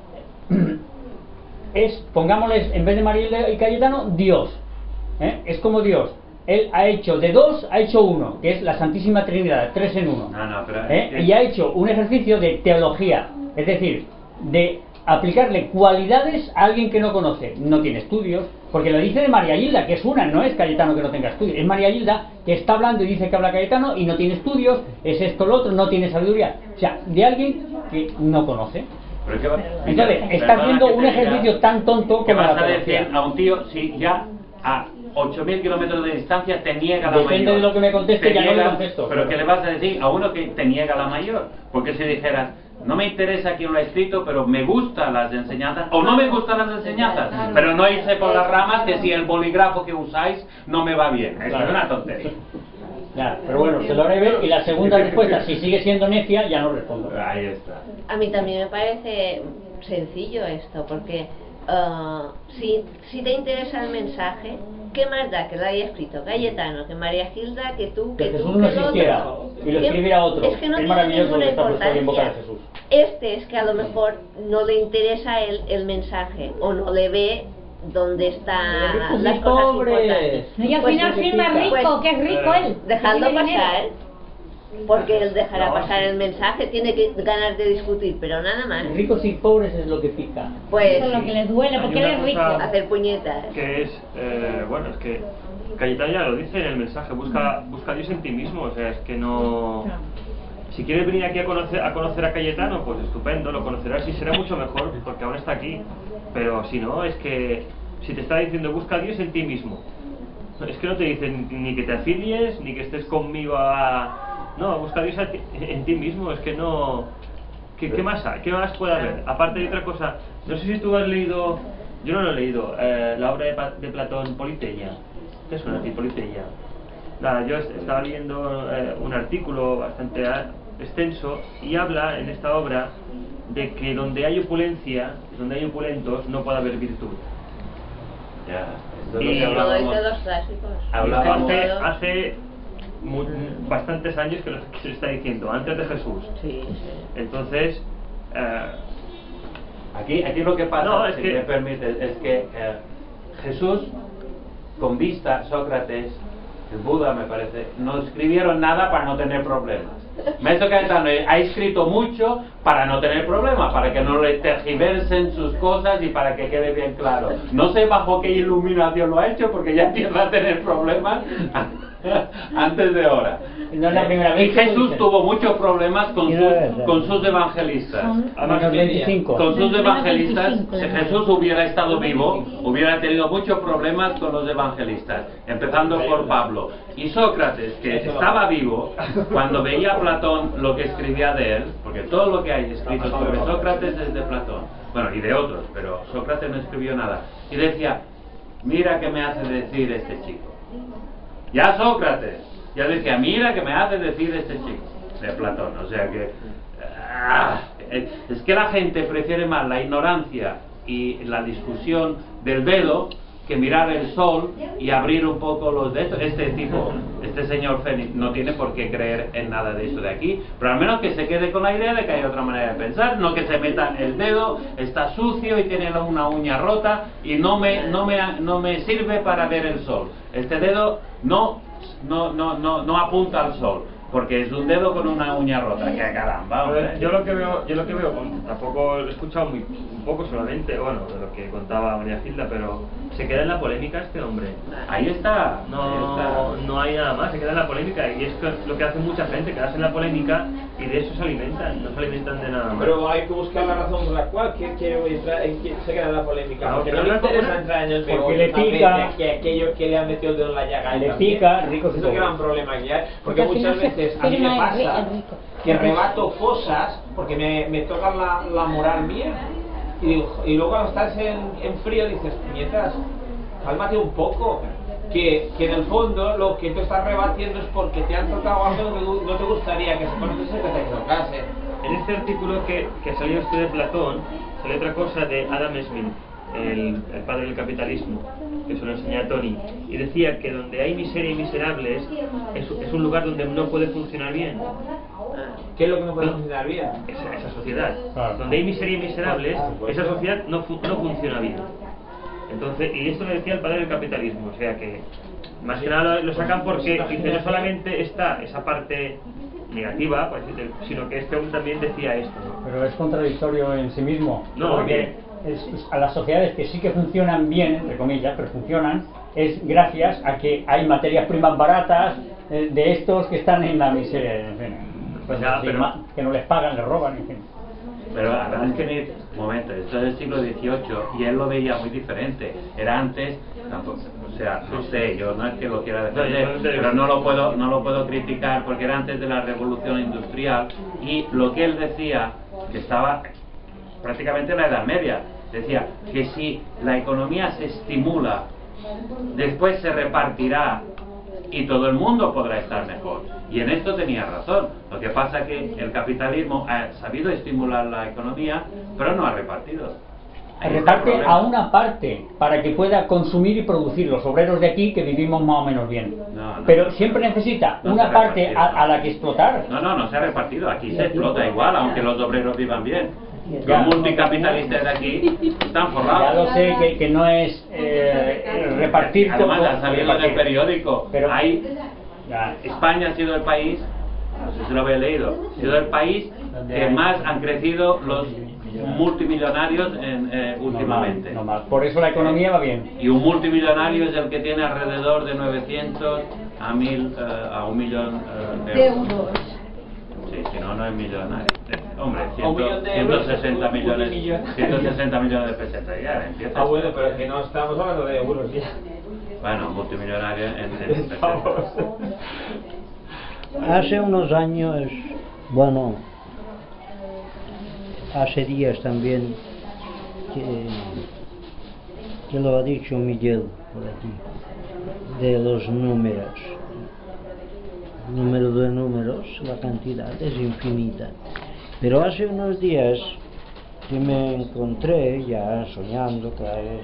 es, pongámosles, en vez de María y Cayetano, Dios. ¿eh? Es como Dios. Él ha hecho de dos, ha hecho uno, que es la Santísima Trinidad, tres en uno. No, no, pero ¿eh? es que- Y ha hecho un ejercicio de teología, es decir, de aplicarle cualidades a alguien que no conoce, no tiene estudios, porque lo dice de María Gilda, que es una, no es Cayetano que no tenga estudios, es María Gilda que está hablando y dice que habla Cayetano y no tiene estudios, es esto lo otro, no tiene sabiduría, o sea, de alguien que no conoce. Pero ¿qué va- Entonces, Perdona está haciendo que un te diga, ejercicio tan tonto ¿qué como vas la a decir teología. a un tío si ya a ocho mil kilómetros de distancia te niega la Depende mayor? de lo que me conteste, Te ya no le niega- contesto. Pero ¿qué le vas a decir a uno que te niega la mayor? Porque si dijeras, no me interesa quién lo ha escrito, pero me gustan las enseñanzas, o no me gustan las enseñanzas, pero no irse por las ramas que si el bolígrafo que usáis no me va bien. Eso es una tontería. Ya, pero bueno, se lo haré ver y la segunda respuesta, si sigue siendo necia, ya no respondo. Ahí está. A mí también me parece sencillo esto, porque uh, si, si te interesa el mensaje, ¿qué más da que lo haya escrito Cayetano, que María Gilda, que tú, que, Que tú, Jesús no que el existiera otro? y lo ¿Qué? escribiera otro. Es que no Es tiene maravilloso ninguna que está puesto ahí en boca de importancia. Jesús. Este es que a lo mejor no le interesa el, el mensaje o no le ve dónde están Ricos y las cosas pobres. importantes. Y al Pues, final pues, firma rico, pues, que es rico él. Dejadlo que tiene dinero. pasar, porque él dejará No, pasar sí. el mensaje, tiene que ganas de discutir, pero nada más. Ricos y pobres es lo que pica. Pues Eso es lo que les duele, porque Hay él una es rico. cosa- hacer puñetas. que es, eh, bueno, es que Cayetano ya lo dice en el mensaje, busca, busca a Dios en ti mismo, o sea, es que no... Si quieres venir aquí a conocer, a conocer a Cayetano, pues estupendo, lo conocerás y será mucho mejor, porque aún está aquí, pero si no, es que si te está diciendo busca a Dios en ti mismo, es que no te dicen ni que te afilies, ni que estés conmigo a... No, busca a Dios a ti- en ti mismo, es que no... ¿Qué, qué más hay? ¿Qué más puede haber? Aparte de otra cosa, no sé si tú has leído, yo no lo he leído, eh, la obra de, Pa- de Platón, Politeia. ¿Qué suena a ti, Politeia? Nada, yo est- estaba leyendo eh, un artículo bastante a- extenso y habla en esta obra de que donde hay opulencia, donde hay opulentos, no puede haber virtud. Ya, esto es Y- lo que Lo hablábamos. dice los clásicos. Hablábamos- Hace, hace mu- bastantes años que lo que se está diciendo, antes de Jesús. Sí, sí. Entonces, eh, Aquí, aquí lo que pasa, No, es si que- me permites, es que eh, Jesús, con vista, Sócrates, el Buda me parece, no escribieron nada para no tener problemas. Maestro Cayetano ha escrito mucho para no tener problemas, para que no le tergiversen sus cosas y para que quede bien claro. No sé bajo qué iluminación lo ha hecho, porque ya empieza a tener problemas antes de ahora. No es la primera vez Y que lo Jesús dicen. tuvo muchos problemas con Y no sus, es verdad. con sus evangelistas. Menos veinticinco. Con sus Menos evangelistas, veinticinco, si ¿no? Jesús hubiera estado vivo, hubiera tenido muchos problemas con los evangelistas, empezando por Pablo. Y Sócrates, que estaba vivo, cuando veía a Platón lo que escribía de él, porque todo lo que hay escrito sobre Sócrates es de Platón, bueno, y de otros, pero Sócrates no escribió nada, y decía, mira qué me hace decir este chico. Ya Sócrates, ya decía, mira que me hace decir este chico, de Platón, o sea que... ah, es que la gente prefiere más la ignorancia y la discusión del velo que mirar el sol y abrir un poco los dedos. Este tipo, este señor Fénix, no tiene por qué creer en nada de esto de aquí, pero al menos que se quede con la idea de que hay otra manera de pensar, no que se meta el dedo, está sucio y tiene una uña rota y no me, no me, no me sirve para ver el sol. Este dedo no, no, no, no, no apunta al sol, porque es un dedo con una uña rota. Que caramba, A ver, hombre. yo lo que veo, yo lo que veo, bueno, tampoco lo he escuchado muy, un poco solamente, bueno, de lo que contaba María Gilda, pero se queda en la polémica este hombre. Ahí está, ahí No, está. no hay nada más, se queda en la polémica y es que lo que hace mucha gente, quedarse en la polémica y de eso se alimentan, no se alimentan de nada más. Pero hay que buscar la razón por la cual que quiero entrar, en que se queda en la polémica. Claro, Porque pero no le no es interesa una- entrar en el porque meollo le también pica- de que aquello que le han metido el dedo en la llaga. Le también. pica, ricos y Es el pobres. gran problema que hay. Porque Porque al muchas final se veces a mí firma me el pasa ri- el rico. que rebato cosas porque me, me tocan la, la moral mía. Y, digo, y luego cuando estás en, en frío dices, mientras, cálmate un poco. Que, que en el fondo lo que tú estás rebatiendo es porque te han tocado algo que no te gustaría que se conociese que te tocase. En este artículo que, que ha salido este de Platón, sale otra cosa de Adam Smith, el, el padre del capitalismo, que se lo enseña a Tony, y decía que donde hay miseria y miserables es, es un lugar donde no puede funcionar bien. ¿Qué es lo que no puede No. funcionar bien? Esa, esa sociedad. Claro. Donde hay miseria y miserables, esa sociedad no, fu- no funciona bien. Entonces, y esto lo decía el padre del capitalismo, o sea que más que nada lo, lo sacan porque dice, no solamente está esa parte negativa, pues, sino que este hombre también decía esto, ¿no? Pero es contradictorio en sí mismo, No, porque es- es- a las sociedades que sí que funcionan bien, entre comillas, pero funcionan, es gracias a que hay materias primas baratas eh, de estos que están en la miseria, en fin, pues Ya, así, pero- ma- que no les pagan, les roban, en fin. Pero la verdad es que, ni- un momento, esto es del siglo dieciocho y él lo veía muy diferente. Era antes, tampoco, o sea, no sé, yo no es que lo quiera defender, No, yo no te- pero no lo puedo, no lo puedo criticar porque era antes de la revolución industrial y lo que él decía, que estaba prácticamente en la Edad Media, decía que si la economía se estimula, después se repartirá y todo el mundo podrá estar mejor. Y en esto tenía razón. Lo que pasa es que el capitalismo ha sabido estimular la economía, pero no ha repartido. Reparte a una parte para que pueda consumir y producir los obreros de aquí que vivimos más o menos bien. No, no. Pero siempre necesita No una se ha parte repartido, a, no. a la que explotar. No, no, no se ha repartido. Aquí se explota igual, aunque los obreros vivan bien. Ya. Los multicapitalistas de aquí están forrados. Ya lo sé que, que no es eh, repartir Además, todo, ha salido en el repartir. periódico. Pero- Hay, Ya. España ha sido el país, no sé si lo habéis leído, ha sido el país que más han crecido los multimillonarios en, eh, últimamente. Normal, normal. Por eso la economía va bien. Y un multimillonario es el que tiene alrededor de novecientos a mil eh, a un millón eh, de euros. euros. Sí, si no, no es millonario. Eh, Hombre, A un millón de ciento euros, sesenta un millones, millón. ciento sesenta millones de pesetas, ya empieza. Ah, bueno, pero es que no estamos hablando de euros ya. Bueno, multimillonario en, en pesetas. Estamos. Hace unos años, bueno, hace días también, que, que lo ha dicho Miguel por aquí, de los números. El número de números, la cantidad es infinita. Pero hace unos días que me encontré, ya soñando, que hay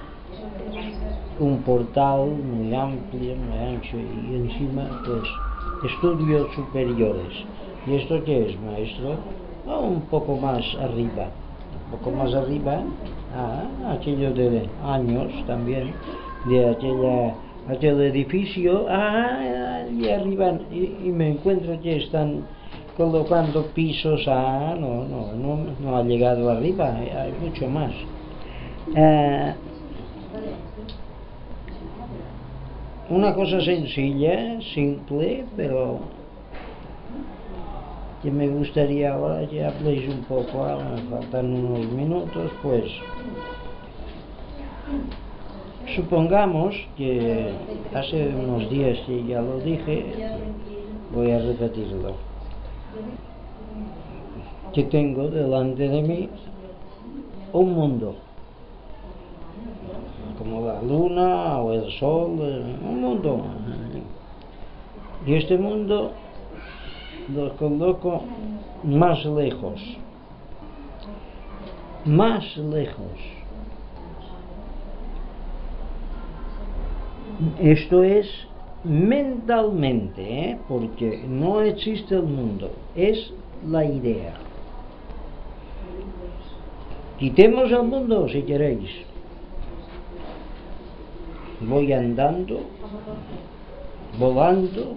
un portal muy amplio, muy ancho, y encima, pues, estudios superiores. ¿Y esto qué es, maestro? Ah, un poco más arriba. Un poco más arriba, ah, aquello de años también, de aquella, aquel edificio, ah, y arriba, y, y me encuentro que están colocando pisos, ah, no, no, no, no ha llegado arriba, hay mucho más. Ah, una cosa sencilla, simple, pero que me gustaría ahora que habléis un poco, ahora me faltan unos minutos, pues supongamos que hace unos días que ya lo dije, voy a repetirlo, que tengo delante de mí un mundo, como la luna o el sol, un mundo, y este mundo lo coloco más lejos, más lejos. Esto es mentalmente, ¿eh? Porque no existe el mundo, es la idea. Quitemos el mundo si queréis. Voy andando, volando,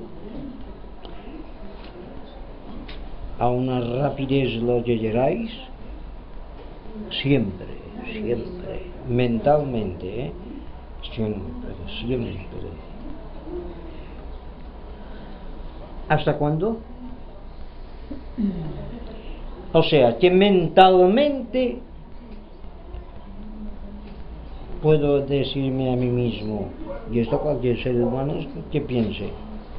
a una rapidez lo que queráis, siempre, siempre, mentalmente, ¿eh? Siempre, siempre. ¿Hasta cuándo? O sea, que mentalmente puedo decirme a mí mismo, y esto cualquier ser humano que piense,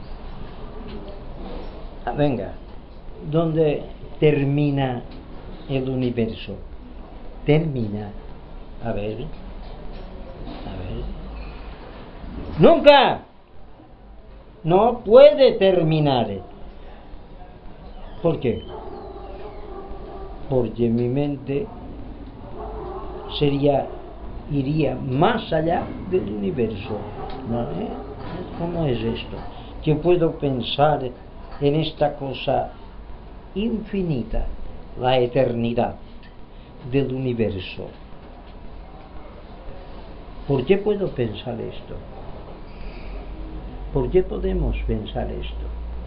ah, venga, ¿dónde termina el universo? Termina, a ver, a ver, nunca, no puede terminar. ¿Por qué? Porque mi mente sería, iría más allá del universo, ¿no? ¿Eh? ¿Cómo es esto? Que puedo pensar en esta cosa infinita, la eternidad del universo. ¿Por qué puedo pensar esto? ¿Por qué podemos pensar esto?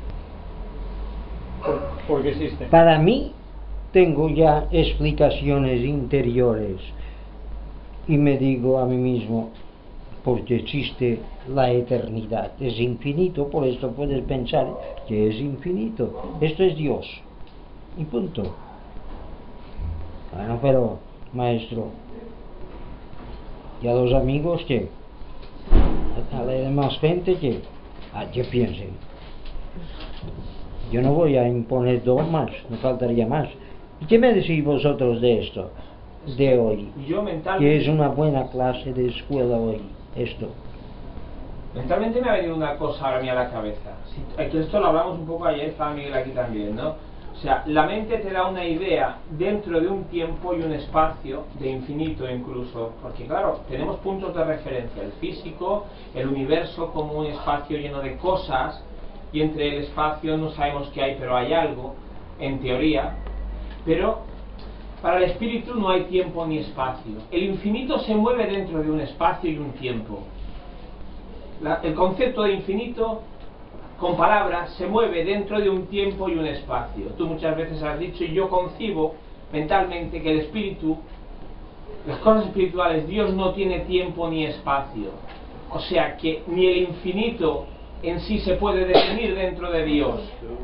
Porque existe. Para mí, tengo ya explicaciones interiores y me digo a mí mismo, porque existe la eternidad, es infinito, por esto puedes pensar que es infinito, esto es Dios, y punto. Bueno, pero, maestro, ¿y a los amigos qué? ¿A la demás gente qué? Ah, que piensen. Yo no voy a imponer dogmas, no faltaría más. ¿Y qué me decís vosotros de esto, de hoy? Yo mentalmente. Que es una buena clase de escuela hoy, esto. Mentalmente me ha venido una cosa ahora a mí a la cabeza. Si, que esto lo hablamos un poco ayer, estaba Miguel aquí también, ¿no? O sea, la mente te da una idea dentro de un tiempo y un espacio, de infinito incluso, porque claro, tenemos puntos de referencia, el físico, el universo como un espacio lleno de cosas, y entre el espacio no sabemos qué hay, pero hay algo, en teoría, pero para el espíritu no hay tiempo ni espacio. El infinito se mueve dentro de un espacio y un tiempo. La, el concepto de infinito, con palabras, se mueve dentro de un tiempo y un espacio. Tú muchas veces has dicho, y yo concibo mentalmente, que el espíritu, las cosas espirituales, Dios no tiene tiempo ni espacio. O sea que ni el infinito en sí se puede definir dentro de Dios.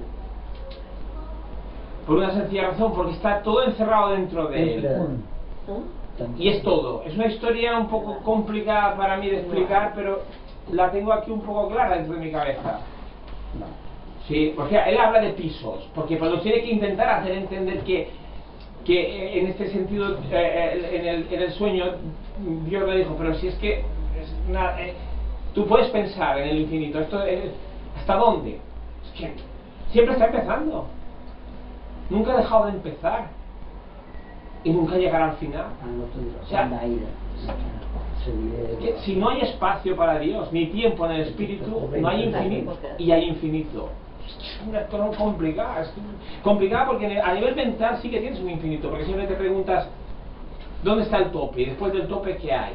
Por una sencilla razón, porque está todo encerrado dentro de Él. Y es todo. Es una historia un poco complicada para mí de explicar, pero la tengo aquí un poco clara dentro de mi cabeza. Sí, porque él habla de pisos, porque pues nos tiene que intentar hacer entender que, que en este sentido, eh, en, el, en el sueño, Dios le dijo, pero si es que es una, eh, tú puedes pensar en el infinito, esto es, ¿hasta dónde? Es que siempre está empezando, nunca ha dejado de empezar y nunca llegará al final. O sea, que si no hay espacio para Dios ni tiempo en el espíritu, no hay infinito, y hay infinito. Es una cosa complicada, es complicada porque a nivel mental sí que tienes un infinito, porque siempre te preguntas ¿dónde está el tope? Y después del tope, ¿qué hay?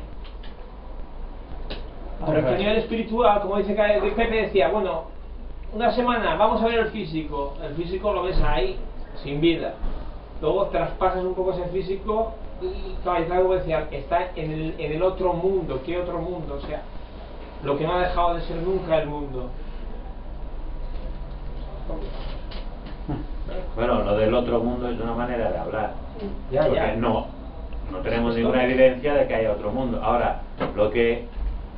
Pero que a nivel espiritual, como dice Pepe, decía, bueno, una semana vamos a ver el físico, el físico lo ves ahí, sin vida, luego traspasas un poco ese físico y como decía, está en el, en el otro mundo. ¿Qué otro mundo? O sea, lo que no ha dejado de ser nunca el mundo. Bueno, lo del otro mundo es una manera de hablar, ya, porque ya. no no tenemos ninguna evidencia de que haya otro mundo. Ahora, lo que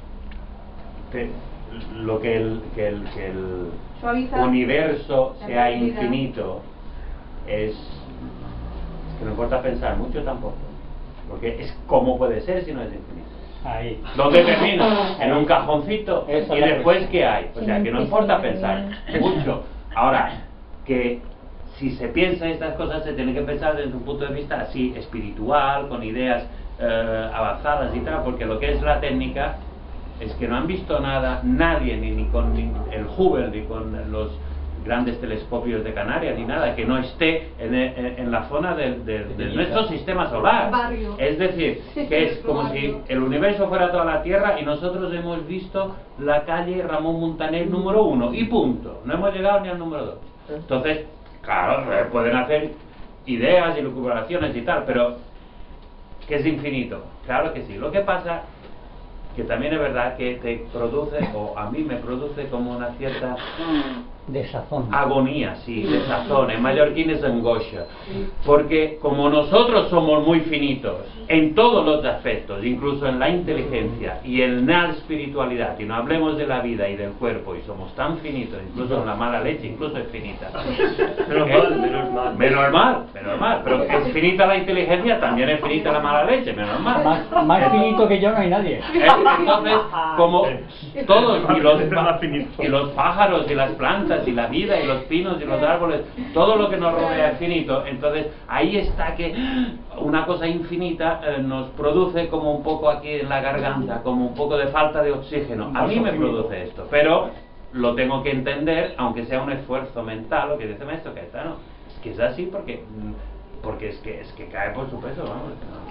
te, lo que el, que el, que el Suaviza universo la sea realidad. infinito es, es que no importa pensar mucho tampoco, porque es cómo puede ser si no es infinito. Ahí. ¿Dónde termina? En un cajoncito. Esa Y es la después, cuestión. ¿qué hay? O sea, que no importa pensar mucho. Ahora, que si se piensa estas cosas, se tiene que pensar desde un punto de vista así espiritual, con ideas eh, avanzadas y tal, porque lo que es la técnica es que no han visto nada, nadie, ni, ni con ni el Hubble, ni con los grandes telescopios de Canarias, ni nada, que no esté en, en, en la zona de, de, de nuestro sistema solar. Barrio. Es decir, que es como si el universo fuera toda la Tierra y nosotros hemos visto la calle Ramón Muntaner número uno, y punto. No hemos llegado ni al número dos. Entonces, claro, pueden hacer ideas y lucubraciones y tal, pero que es infinito. Claro que sí. Lo que pasa que también es verdad que te produce, o a mí me produce como una cierta desazón, agonía, sí, desazón. En mallorquín es angoscia, porque como nosotros somos muy finitos en todos los aspectos, incluso en la inteligencia y en la espiritualidad, y no hablemos de la vida y del cuerpo, y somos tan finitos, incluso en la mala leche, incluso es finita. Menos mal, menos mal. Menos mal, menos mal, pero es finita la inteligencia, también es finita la mala leche, menos mal. más, más finito que yo no hay nadie. Entonces, como todos, y los, y los pájaros y las plantas y la vida y los pinos y los árboles, todo lo que nos rodea es finito, entonces ahí está que una cosa infinita eh, nos produce como un poco aquí en la garganta, como un poco de falta de oxígeno. A mí me produce esto, pero lo tengo que entender, aunque sea un esfuerzo mental, lo que dice Maestro Caetano, es que es así porque porque es que es que cae por su peso, vamos.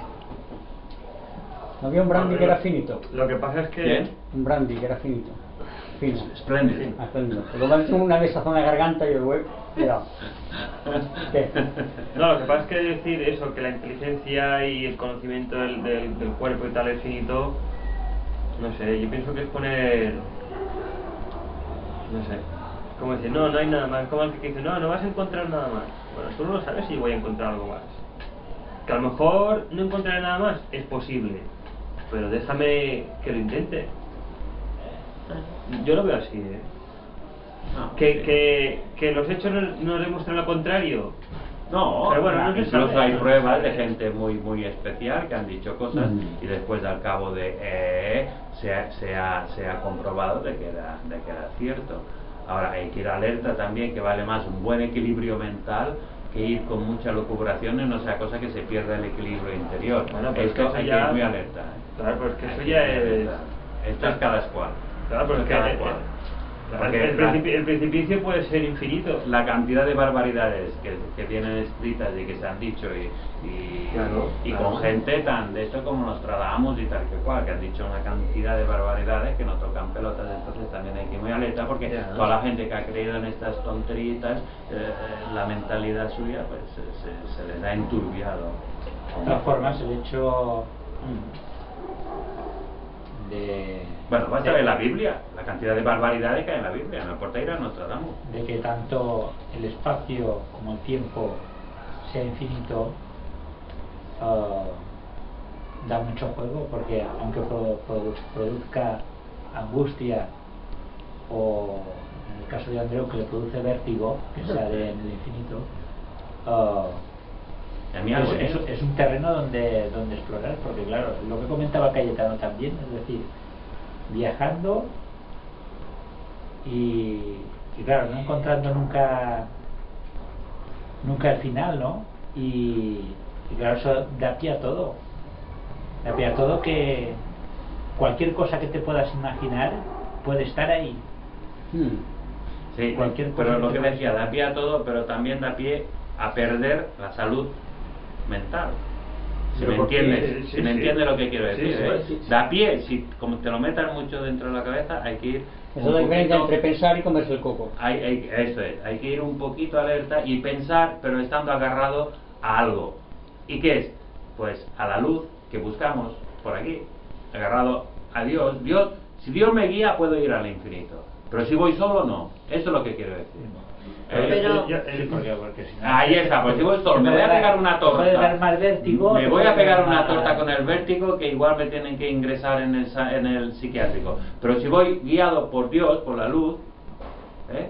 No había un brandy que era finito. Lo que pasa es que ¿Bien? Un brandy que era finito. Fino. Espléndido. Ah, espléndido. Pero me tengo una desazón en la garganta y el web. Cuidado. ¿Qué? No, lo que pasa es que decir eso, que la inteligencia y el conocimiento del, del, del cuerpo y tal es finito, no sé, yo pienso que es poner, no sé, como decir, no, no hay nada más, como el que dice, no, no vas a encontrar nada más. Bueno, tú no lo sabes si voy a encontrar algo más. Que a lo mejor no encontraré nada más, es posible, pero déjame que lo intente. Yo lo veo así, ¿eh? No, Que, sí. que, que los hechos nos, nos demuestran lo contrario, No, pero bueno, no se incluso sabe. hay pruebas de gente muy muy especial que han dicho cosas Mm. y después al cabo de eh, se, ha, se, ha, se ha comprobado de que, era, de que era cierto. Ahora hay que ir alerta también, que vale más un buen equilibrio mental que ir con mucha lucubración y no sea cosa que se pierda el equilibrio interior. Bueno, pues Esto que hay eso que ya- ir muy alerta. ¿eh? Claro, pues que Hay eso que ya ir muy es... alerta. Esto es cada cual. Claro, pues Esto que es cada eh, cual. el, Porque el la- principi- el precipicio puede ser infinito. la cantidad de barbaridades que, que tienen escritas y que se han dicho y, y, Claro, y claro. con gente tan de esto como nos tratamos y tal que cual, que han dicho una cantidad de barbaridades que no tocan pelotas. Entonces también hay que ir muy alerta, porque Ya. toda la gente que ha creído en estas tonteritas, eh, la mentalidad suya pues se, se- se les ha enturbiado. De todas formas, el hecho de, Bueno, basta de- ver la Biblia, la cantidad de barbaridades que hay en la Biblia, no importa ir a Nostradamus. de que tanto el espacio como el tiempo sea infinito, ah, da mucho juego, porque aunque pro- produ- produzca angustia, o en el caso de Andreu que le produce vértigo, que sea de, en el infinito, ah, Y a mí algo, es, ¿eh? es- es un terreno donde, donde explorar, porque claro, lo que comentaba Cayetano también, es decir, viajando y, y claro, no encontrando nunca nunca el final, ¿no? Y, y claro, eso da pie a todo, da pie a todo, que cualquier cosa que te puedas imaginar puede estar ahí. Mm. Sí, cualquier cosa pero lo que que te decía, pase. da pie a todo, pero también da pie a perder la salud mental. Si Pero me ¿por qué? entiendes, Sí, si me sí. entiendes lo que quiero Sí, decir, sí, ¿eh? sí, sí. Da pie, si como te lo metas mucho dentro de la cabeza, hay que ir Esa es un la diferencia poquito- entre pensar y comerse el coco. hay, hay, eso es, hay que ir un poquito alerta y pensar, pero estando agarrado a algo. ¿Y qué es? Pues a la luz que buscamos por aquí, agarrado a Dios. Dios, si Dios me guía, puedo ir al infinito, pero si voy solo, no. Eso es lo que quiero decir. Pero- Eh, Yo- sí, porque, porque si no- Ahí está, pues si voy solo, me voy a pegar una torta. Puede dar más vértigo. Me te voy puede a pegar dar una más- torta con el vértigo, que igual me tienen que ingresar en el, sa- en el psiquiátrico. Pero si voy guiado por Dios, por la luz, ¿eh?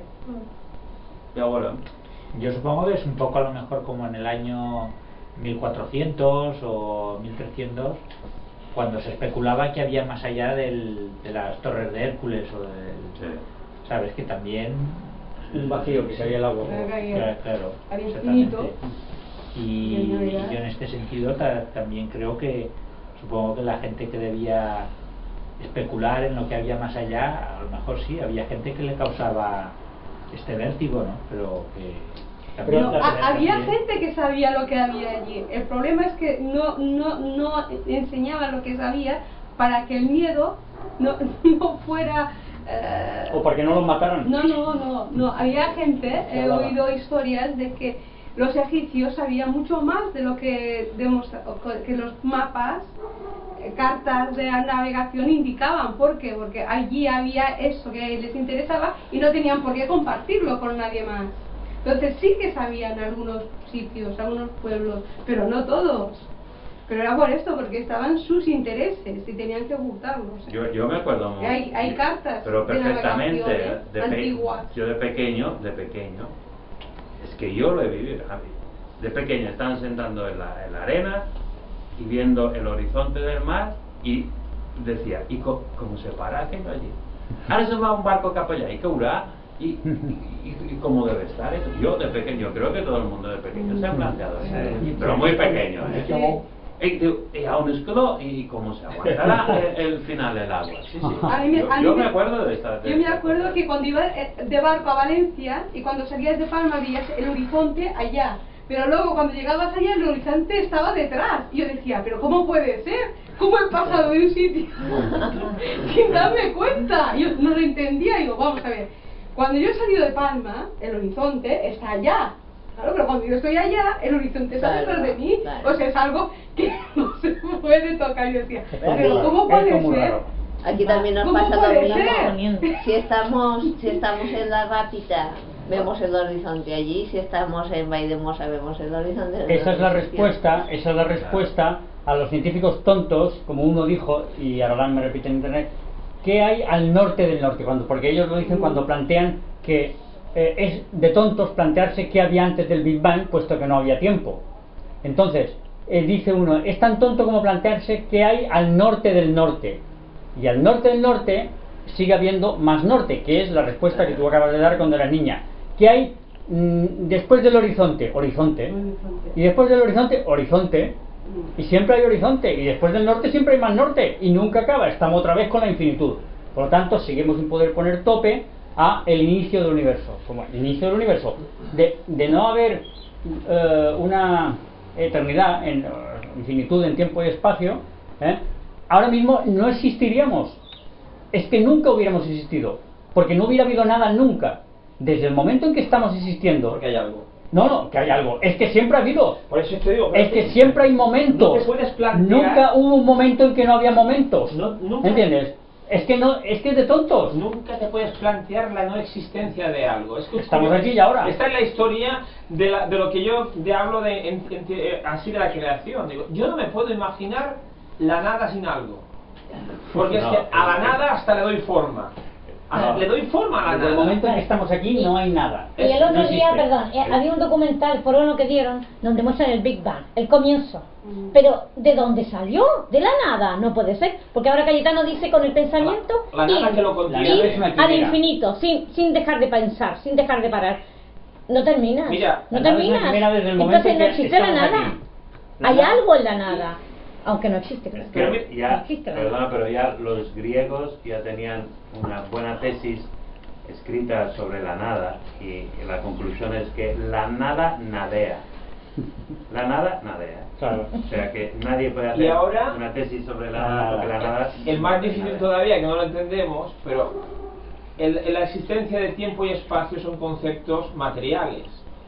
Y ahora, Yo supongo que es un poco a lo mejor como en el año mil cuatrocientos o mil trescientos, cuando se especulaba que había más allá del, de las torres de Hércules o del, sí. sabes, que también Un vacío, que se había el agua. Claro, claro, claro, había exactamente. infinito. Y, Y no y era. yo en este sentido ta- también creo que supongo que la gente que debía especular en lo que había más allá, a lo mejor sí, había gente que le causaba este vértigo, ¿no? Pero que también No, la ha- verdad había también- gente que sabía lo que había allí. El problema es que no, no, no enseñaba lo que sabía para que el miedo no, no fuera... eh, O para que no los mataran. no, no, no, no. Había gente, he hablaba. oído historias de que los egipcios sabían mucho más de lo que, demostra- o que los mapas, eh, cartas de navegación indicaban. ¿Por qué? Porque allí había eso que les interesaba y no tenían por qué compartirlo con nadie más. Entonces sí que sabían algunos sitios, algunos pueblos, pero no todos. Pero era por esto, porque estaban sus intereses y tenían que ocultarlos. Yo, yo me acuerdo muy- Hay- hay cartas pero de perfectamente, navegaciones de pe- antiguas. yo de pequeño, de pequeño, es que yo lo he vivido. a mí, De pequeño estaban sentando en la, en la arena y viendo el horizonte del mar y decía, ¿y co- cómo se para aquello allí? Ahora se va un barco cap allá, ¿y qué haurà? ¿Y, y, y, y cómo debe estar eso? Yo de pequeño, creo que todo el mundo de pequeño se ha planteado eso, Sí. pero muy pequeño, ¿eh? Sí. Y, digo, ¿y aún es que lo- y cómo se aguantará el, el final del agua? Sí, sí. A mí me- yo a mí yo me- me acuerdo de esta. de Yo me esta acuerdo cosa. que cuando iba eh, de barco a Valencia y cuando salías de Palma veías el horizonte allá, pero luego cuando llegabas allá el horizonte estaba detrás y yo decía, pero ¿cómo puede ser? ¿Cómo he pasado de un sitio sin darme cuenta? Yo no lo entendía, digo, vamos a ver, cuando yo he salido de Palma el horizonte está allá. Claro, pero cuando yo estoy allá, el horizonte está Claro, detrás de mí. claro. O sea, es algo que no se puede tocar. Yo decía, Es pero como- ¿cómo es puede como ser? raro. Aquí también nos ¿Cómo pasa lo puede mismo. ser? Si estamos, si estamos en la Rápita, vemos el horizonte allí. Si estamos en Valldemosa, vemos el horizonte. en Esa es la otro sitio. respuesta, esa es la respuesta a los científicos tontos, como uno dijo, y Aralán me repite en internet, ¿qué hay al norte del norte? Cuando, porque ellos lo dicen cuando plantean que eh, es de tontos plantearse qué había antes del Big Bang, puesto que no había tiempo. Entonces, eh, dice uno, es tan tonto como plantearse qué hay al norte del norte. Y al norte del norte sigue habiendo más norte, que es la respuesta que tú acabas de dar cuando eras niña. ¿Qué hay mmm, después del horizonte? Horizonte. Y después del horizonte, horizonte. Y siempre hay horizonte. Y después del norte siempre hay más norte. Y nunca acaba. Estamos otra vez con la infinitud. Por lo tanto, seguimos sin poder poner tope a el inicio del universo. Como el inicio del universo. De, de no haber uh, una eternidad, en uh, infinitud en tiempo y espacio, ¿eh? ahora mismo no existiríamos. Es que nunca hubiéramos existido, porque no hubiera habido nada nunca. Desde el momento en que estamos existiendo, porque hay algo. No, no, que hay algo. Es que siempre ha habido. Por eso te digo. Es que siempre hay momentos. No te puedes plantear. Nunca hubo un momento en que no había momentos. No, nunca. ¿Entiendes? Es que no, es que es de tontos. Nunca te puedes plantear la no existencia de algo. Es que estamos aquí y ahora. Esta es la historia de, la, de lo que yo de hablo de, en, en, así de la creación. Digo, yo no me puedo imaginar la nada sin algo. Porque no, es que a la nada hasta le doy forma. No. Le doy forma a la nada. En el momento en que estamos aquí no hay nada. Y el otro no día, perdón, eh, había un documental por uno que dieron donde muestran el Big Bang, el comienzo. Mm. Pero ¿de dónde salió? De la nada, no puede ser. Porque ahora Cayetano dice con el pensamiento la, la nada y, que lo contiene al infinito, sin, sin dejar de pensar, sin dejar de parar. No terminas. Mira, no terminas. Entonces no existe la nada. Hay algo en la nada. Aunque no existe, es que ya, no existe, perdona, pero ya los griegos ya tenían una buena tesis escrita sobre la nada y la conclusión es que la nada nadea. La nada nadea. Claro. O sea que nadie puede hacer ahora, una tesis sobre la nada porque la nada. El más difícil todavía, que no lo entendemos, pero el, la existencia de tiempo y espacio son conceptos materiales.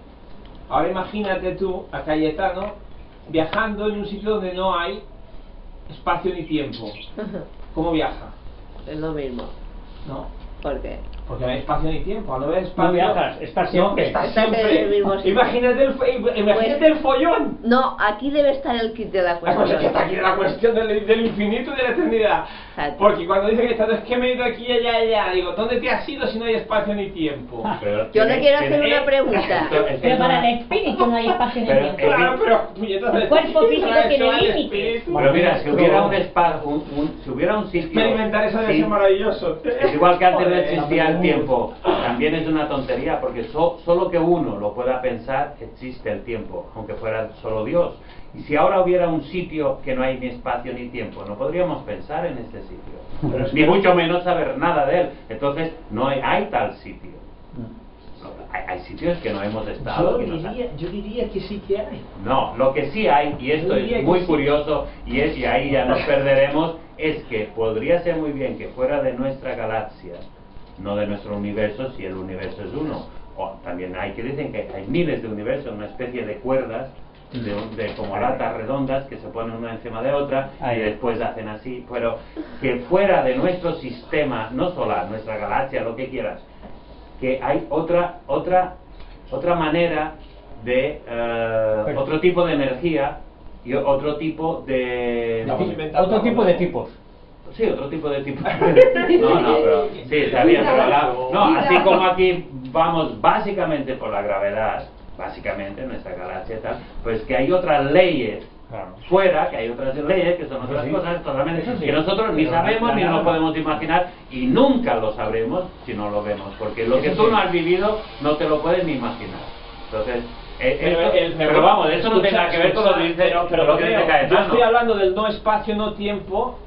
Ahora imagínate tú a Cayetano viajando en un sitio donde no hay espacio ni tiempo. ¿Cómo viaja? Es lo mismo. No. ¿Por qué? Porque no hay espacio ni tiempo. Al no haber espacio. No viajas, estás siempre. No, estás siempre. El mismo imagínate el, imagínate pues, el follón. No, aquí debe estar el kit de la cuestión. Pues es que está aquí la cuestión del, del infinito y de la eternidad. Exacto. Porque cuando dice que está, es que me he ido aquí, allá, allá. Digo, ¿dónde te has ido si no hay espacio ni tiempo? Pero Yo le quiero hacer una pregunta. Pero para el espíritu no hay espacio ni tiempo. Claro, pero el cuerpo físico tiene límites. Pero mira, si hubiera un espacio, un, un, si hubiera un sitio. Experimentar eso debe ser maravilloso. Es igual que antes no existía el tiempo. También es una tontería, porque so, solo que uno lo pueda pensar, existe el tiempo, aunque fuera solo Dios. Y si ahora hubiera un sitio que no hay ni espacio ni tiempo, no podríamos pensar en este sitio, pero ni mucho menos saber nada de él. Entonces no hay, hay tal sitio. No, hay, hay sitios que no hemos estado. Yo diría, yo diría que sí que hay. No, lo que sí hay, y esto es muy curioso, y, es, y ahí ya nos perderemos, es que podría ser muy bien que fuera de nuestra galaxia, no de nuestro universo, si el universo es uno. O también hay que dicen que hay miles de universos, una especie de cuerdas de, de como latas redondas que se ponen una encima de otra y después hacen así, pero que fuera de nuestro sistema, no solar, nuestra galaxia, lo que quieras, que hay otra otra otra manera de uh, otro tipo de energía y otro tipo de otro tipo de tipos. Sí, otro tipo de tipo. No, no, pero sí, está bien, pero la, no, así como aquí vamos básicamente por la gravedad, básicamente en nuestra galaxia y tal, pues que hay otras leyes claro. fuera, que hay otras leyes que son otras sí. cosas totalmente sí. que nosotros ni sabemos ni nos podemos imaginar y nunca lo sabremos si no lo vemos, porque lo que tú no has vivido no te lo puedes ni imaginar. Entonces Eh, pero, esto, el, pero vamos, eso no tiene nada que ver con lo que dice, pero, pero lo que dice Cayetano. Yo estoy hablando del no espacio, no tiempo.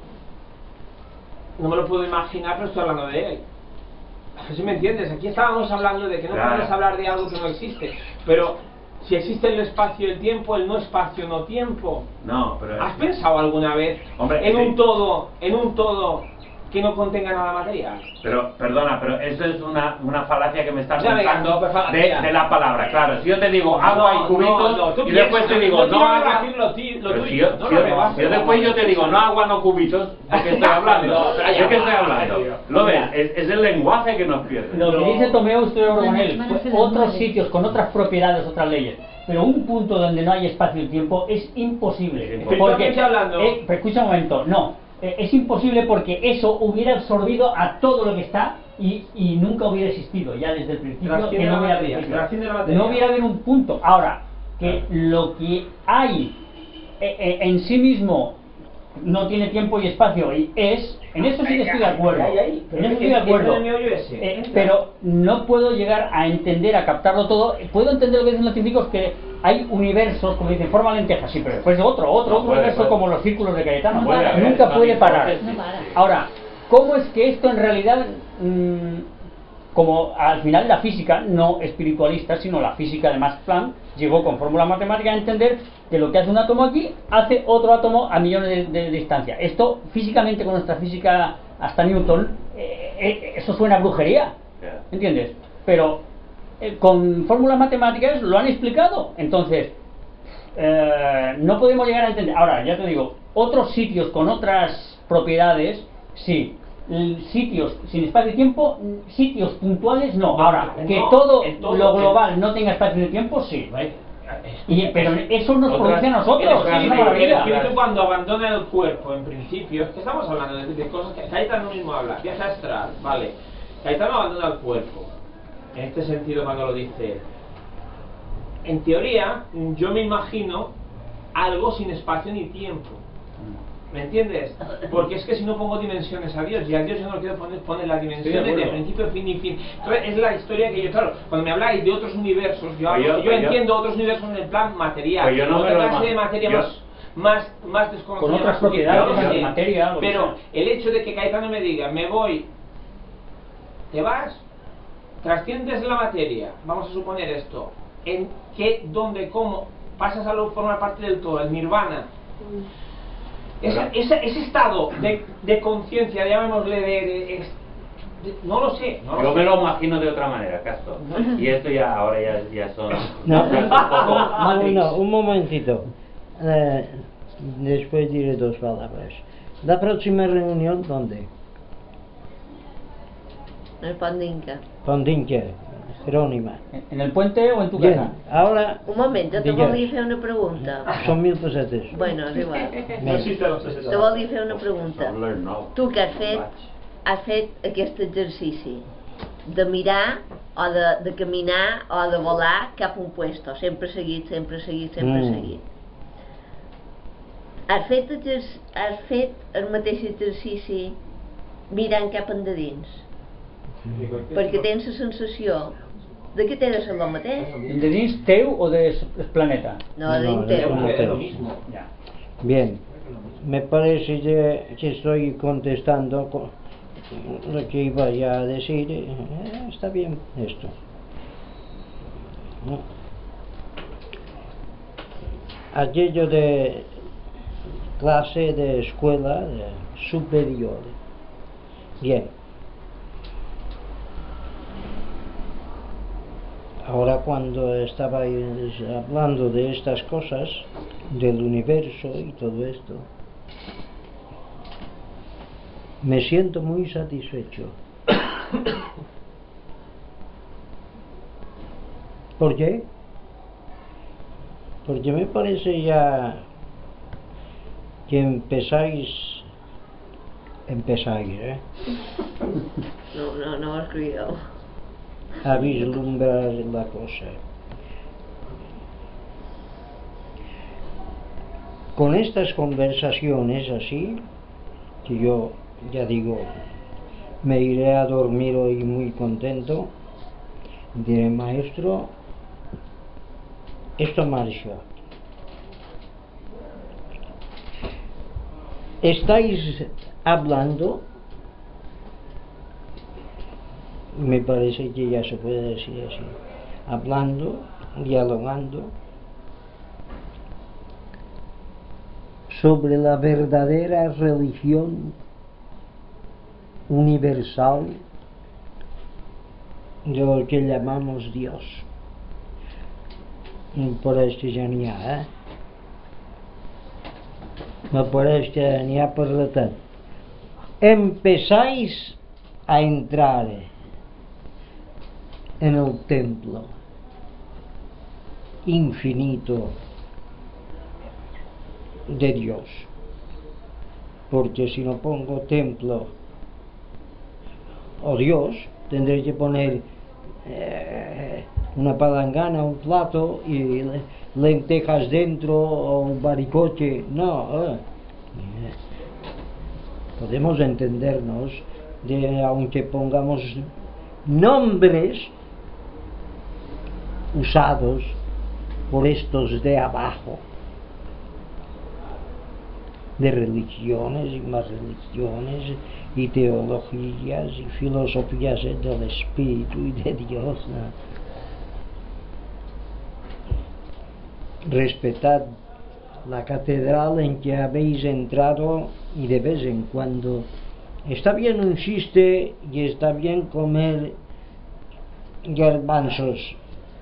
No me lo puedo imaginar, pero estoy hablando de él. ¿Sí me entiendes? Aquí estábamos hablando de que no claro. puedes hablar de algo que no existe. Pero si existe el espacio y el tiempo, el no espacio, no tiempo. No, pero ¿Has es... pensado alguna vez Hombre, en sí. un todo, en un todo que no contenga nada material? Pero, perdona, pero eso es una, una falacia que me estás contando de, de la palabra. Claro, si yo te digo agua no, y cubitos no, no, y después te digo no, no agua... Lo ti, lo pero si yo, no si yo, yo, yo después yo te digo no agua, no cubitos, ¿de qué estoy hablando? ¿De qué estoy hablando? ¿Lo ves? Es, es el lenguaje que nos pierde. Lo que dice Tomeo, estoy de acuerdo con él. Otros sitios con otras propiedades, otras leyes. Pero un punto donde no hay espacio y tiempo es imposible. Porque, eh, escucha un momento, no. eh, es imposible porque eso hubiera absorbido a todo lo que está y, y nunca hubiera existido ya desde el principio, que no hubiera principio. No hubiera habido un punto. Ahora, que lo que hay eh, eh, en sí mismo no tiene tiempo y espacio y es, en eso sí que estoy de acuerdo, en eso estoy de acuerdo, eh, pero no puedo llegar a entender, a captarlo todo. Puedo entender lo que dicen los científicos, que hay universos, como dicen, forma lentejas, sí, pero después otro, otro, otro universo, como los círculos de Cayetano, nunca puede parar. Ahora, ¿cómo es que esto en realidad, mmm, como al final la física, no espiritualista, sino la física de Max Planck, llegó con fórmula matemática a entender que lo que hace un átomo aquí, hace otro átomo a millones de, de, de distancia. Esto, físicamente, con nuestra física hasta Newton, eh, eh, eso suena a brujería, ¿entiendes? Pero eh, con fórmulas matemáticas lo han explicado. Entonces, eh, no podemos llegar a entender. Ahora, ya te digo, otros sitios con otras propiedades, sí. Sitios sin espacio y tiempo, sitios puntuales no. Ahora, que todo lo global no tenga espacio y tiempo, sí. Y, pero eso nos produce a nosotros. El espíritu, el espíritu cuando abandona el cuerpo, en principio, estamos hablando de, de cosas que Cayetano mismo habla, viaje astral, vale. Cayetano abandona el cuerpo. En este sentido, cuando lo dice, en teoría, yo me imagino algo sin espacio ni tiempo. ¿Me entiendes? Porque es que si no pongo dimensiones a Dios, y a Dios yo no quiero poner, poner las dimensiones sí, de, de principio, fin y fin. Entonces es la historia que yo, claro, cuando me habláis de otros universos, yo, hablo, yo, yo entiendo yo, otros universos en el plan material, yo no otra clase de materia yo, más, más, más desconocida. Con otras propiedades de materia. Pero el hecho de que Cayetano me diga, me voy, te vas, trasciendes la materia, vamos a suponer esto, en qué, dónde, cómo, pasas a formar parte del todo, el nirvana. Esa, esa, ese estado de, de conciencia, llamémosle, de, de, de, de, no lo sé. No lo Yo sé. me lo imagino de otra manera, Castro. Y esto ya, ahora ya, ya son... No, un poco no, no, un momentito. Eh, después diré dos palabras. La próxima reunión, ¿dónde? En el Pandinca. Pandinca, Jerónima. ¿En el puente o en tu Bien, casa? ahora... Un moment, jo te digues. volia fer una pregunta. Són mil pessetes. Bueno, és igual. Bé. Te volia fer una pregunta. Tu que has fet, has fet aquest exercici de mirar o de, de caminar o de volar cap a un puesto, sempre seguit, sempre seguit, sempre Mm. seguit. Has fet, exerc- has fet el mateix exercici mirant cap endins, perquè tens la sensació de que t'he de ser el mateix. ¿De dins teu o del planeta? No, de No, teu. no, Es lo mismo. Ya. Bien, me parece que, que estoy contestando co- lo que iba ya a decir. Eh, está bien esto. ¿No? Aquello de clase de escuela de superior. Bien. Ahora cuando estabais hablando de estas cosas, del universo y todo esto, me siento muy satisfecho. ¿Por qué? Porque me parece ya que empezáis, empezáis, ¿eh? No, no, no ho has cridat. a vislumbrar la cosa. Con estas conversaciones así, que yo ya digo, me iré a dormir hoy muy contento, diré, maestro, esto marcha. Estáis hablando, me parece que ya se puede decir así, hablando, dialogando sobre la verdadera religión universal de lo que llamamos Dios. Me parece genial, ¿eh? Me parece genial, por lo tanto, empezáis a entrar en el templo infinito de Dios. porque si no pongo templo o Dios, tendré que poner eh, una palangana, un plato y lentejas dentro o un baricoche. No, eh. podemos entendernos de, aunque pongamos nombres usados por estos de abajo, de religiones y más religiones y teologías y filosofías del Espíritu y de Dios, ¿no? Respetad la catedral en que habéis entrado y de vez en cuando está bien un chiste y está bien comer garbanzos,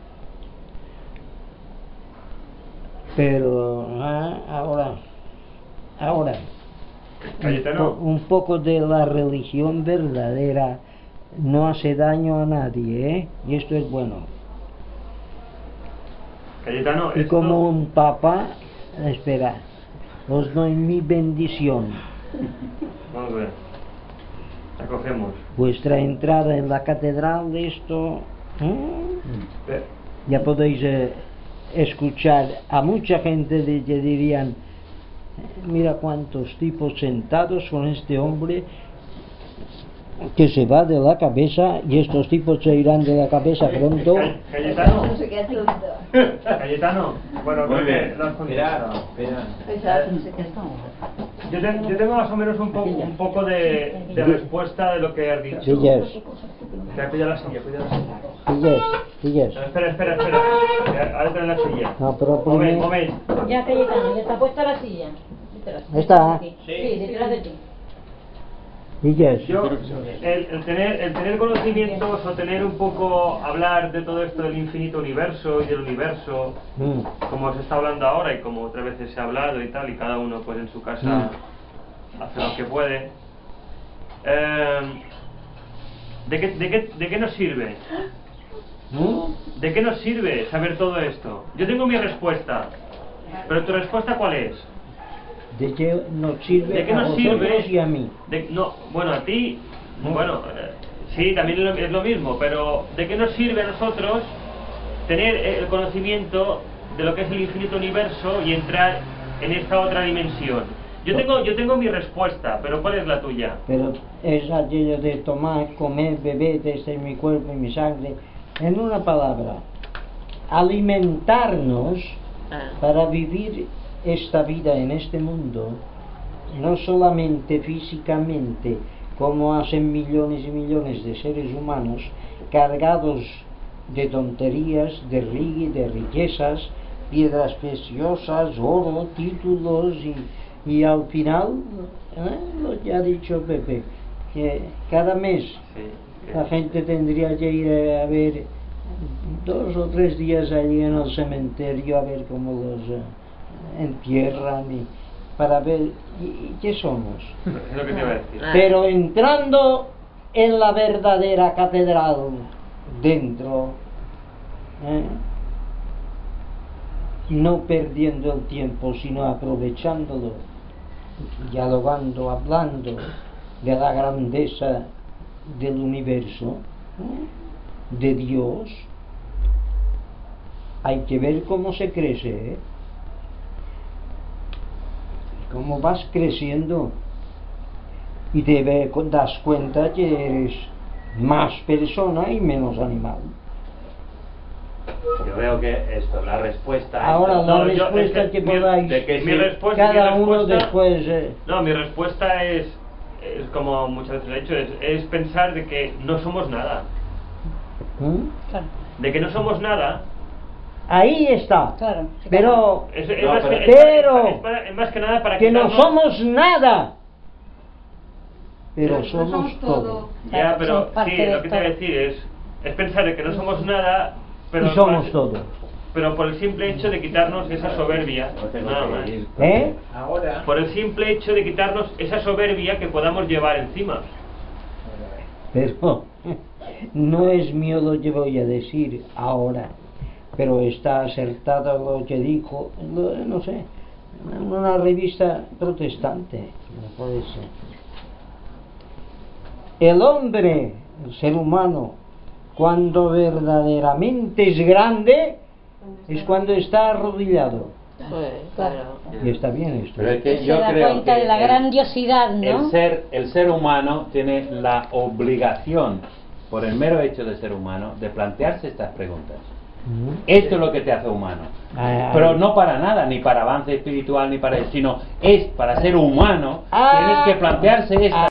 pero ¿eh? ahora ahora un, po un poco de la religión verdadera no hace daño a nadie, ¿eh? Y esto es bueno. Cayetano, y esto... como un papa, espera, os doy mi bendición. Vamos a ver, la cogemos. Vuestra entrada en la catedral, esto ¿eh? ya podéis eh, escuchar a mucha gente de que dirían, mira cuántos tipos sentados con este hombre que se va de la cabeza, y estos tipos se irán de la cabeza pronto. Cayetano, Cayetano, bueno, muy bien. Lo has contestado. Yo, te, yo tengo más o menos un, po un poco de, de respuesta de lo que has dicho. Sillas. Espera, pilla la silla, pilla la silla. Sillas, sillas. No, espera, espera, espera. Ahora tengo la silla. No, pero Moment, moment. Ya, Cayetano, ya está puesta la silla. ¿Está? Sí, detrás de ti. Sillas. Yo, el, el, tener, el tener conocimientos o tener un poco, hablar de todo esto del infinito universo y del universo, mm. como se está hablando ahora y como otras veces se ha hablado y tal, y cada uno pues en su casa mm. hace lo que puede. Eh, ¿de, qué, de, qué, ¿De qué nos sirve? ¿Mm? ¿De qué nos sirve saber todo esto? Yo tengo mi respuesta, pero ¿tu respuesta cuál es? ¿De qué nos sirve ¿De qué a nos vosotros sirve? Y a mí? De, no, bueno, a ti, ¿no? Bueno, eh, sí, también es lo, es lo mismo, pero ¿de qué nos sirve a nosotros tener el conocimiento de lo que es el infinito universo y entrar en esta otra dimensión? Yo tengo, yo tengo mi respuesta, pero ¿cuál es la tuya? Pero es aquello de tomar, comer, beber, este es mi cuerpo y mi sangre. En una palabra, alimentarnos para vivir esta vida en este mundo, no solamente físicamente, como hacen millones y millones de seres humanos cargados de tonterías, de, ri de riquezas, piedras preciosas, oro, títulos y, y al final, ¿eh? lo que ha dicho Pepe, que cada mes sí, la gente tendría que ir a ver dos o tres días allí en el cementerio a ver cómo los eh, entierran y para ver y, y qué somos. Es lo que te iba a decir. Pero entrando en la verdadera catedral dentro, ¿eh? no perdiendo el tiempo sino aprovechándolo, dialogando, hablando de la grandeza del universo, ¿eh? de Dios, hay que ver cómo se crece, ¿eh? Cómo vas creciendo y te ve, das cuenta que eres más persona y menos animal. Yo veo que esto, la respuesta... Ahora esto, la no, respuesta yo, que, que podáis, de que mi sí, respuesta, cada mi uno respuesta, después... Eh, no, mi respuesta es, es como muchas veces he dicho, es, es pensar de que no somos nada. ¿Mm? De que no somos nada. Ahí está, claro, pero, es, es no, más pero, que, pero es, es, es más que nada para que quitarnos, no somos nada, pero, pero somos, somos todo. todo. Ya, pero sí, lo que te voy a decir es, es pensar de que no somos nada, pero y somos más, todo. Pero por el simple hecho de quitarnos esa soberbia, nada más. ¿Eh? Ahora. Por el simple hecho de quitarnos esa soberbia que podamos llevar encima. Pero no es mío lo que voy a decir ahora, pero está acertado lo que dijo, no sé, en una revista protestante. no puede ser. El hombre, el ser humano, cuando verdaderamente es grande, es cuando está arrodillado. Pues, claro. Y está bien esto. Pero es que Se yo da creo cuenta que de la el- grandiosidad, ¿no? el ser, el ser humano tiene la obligación, por el mero hecho de ser humano, de plantearse estas preguntas. Mm. Esto es lo que te hace humano. Ah, Pero ah. no para nada, ni para avance espiritual, ni para eso, sino es para ser humano, Ah. tienes que plantearse esta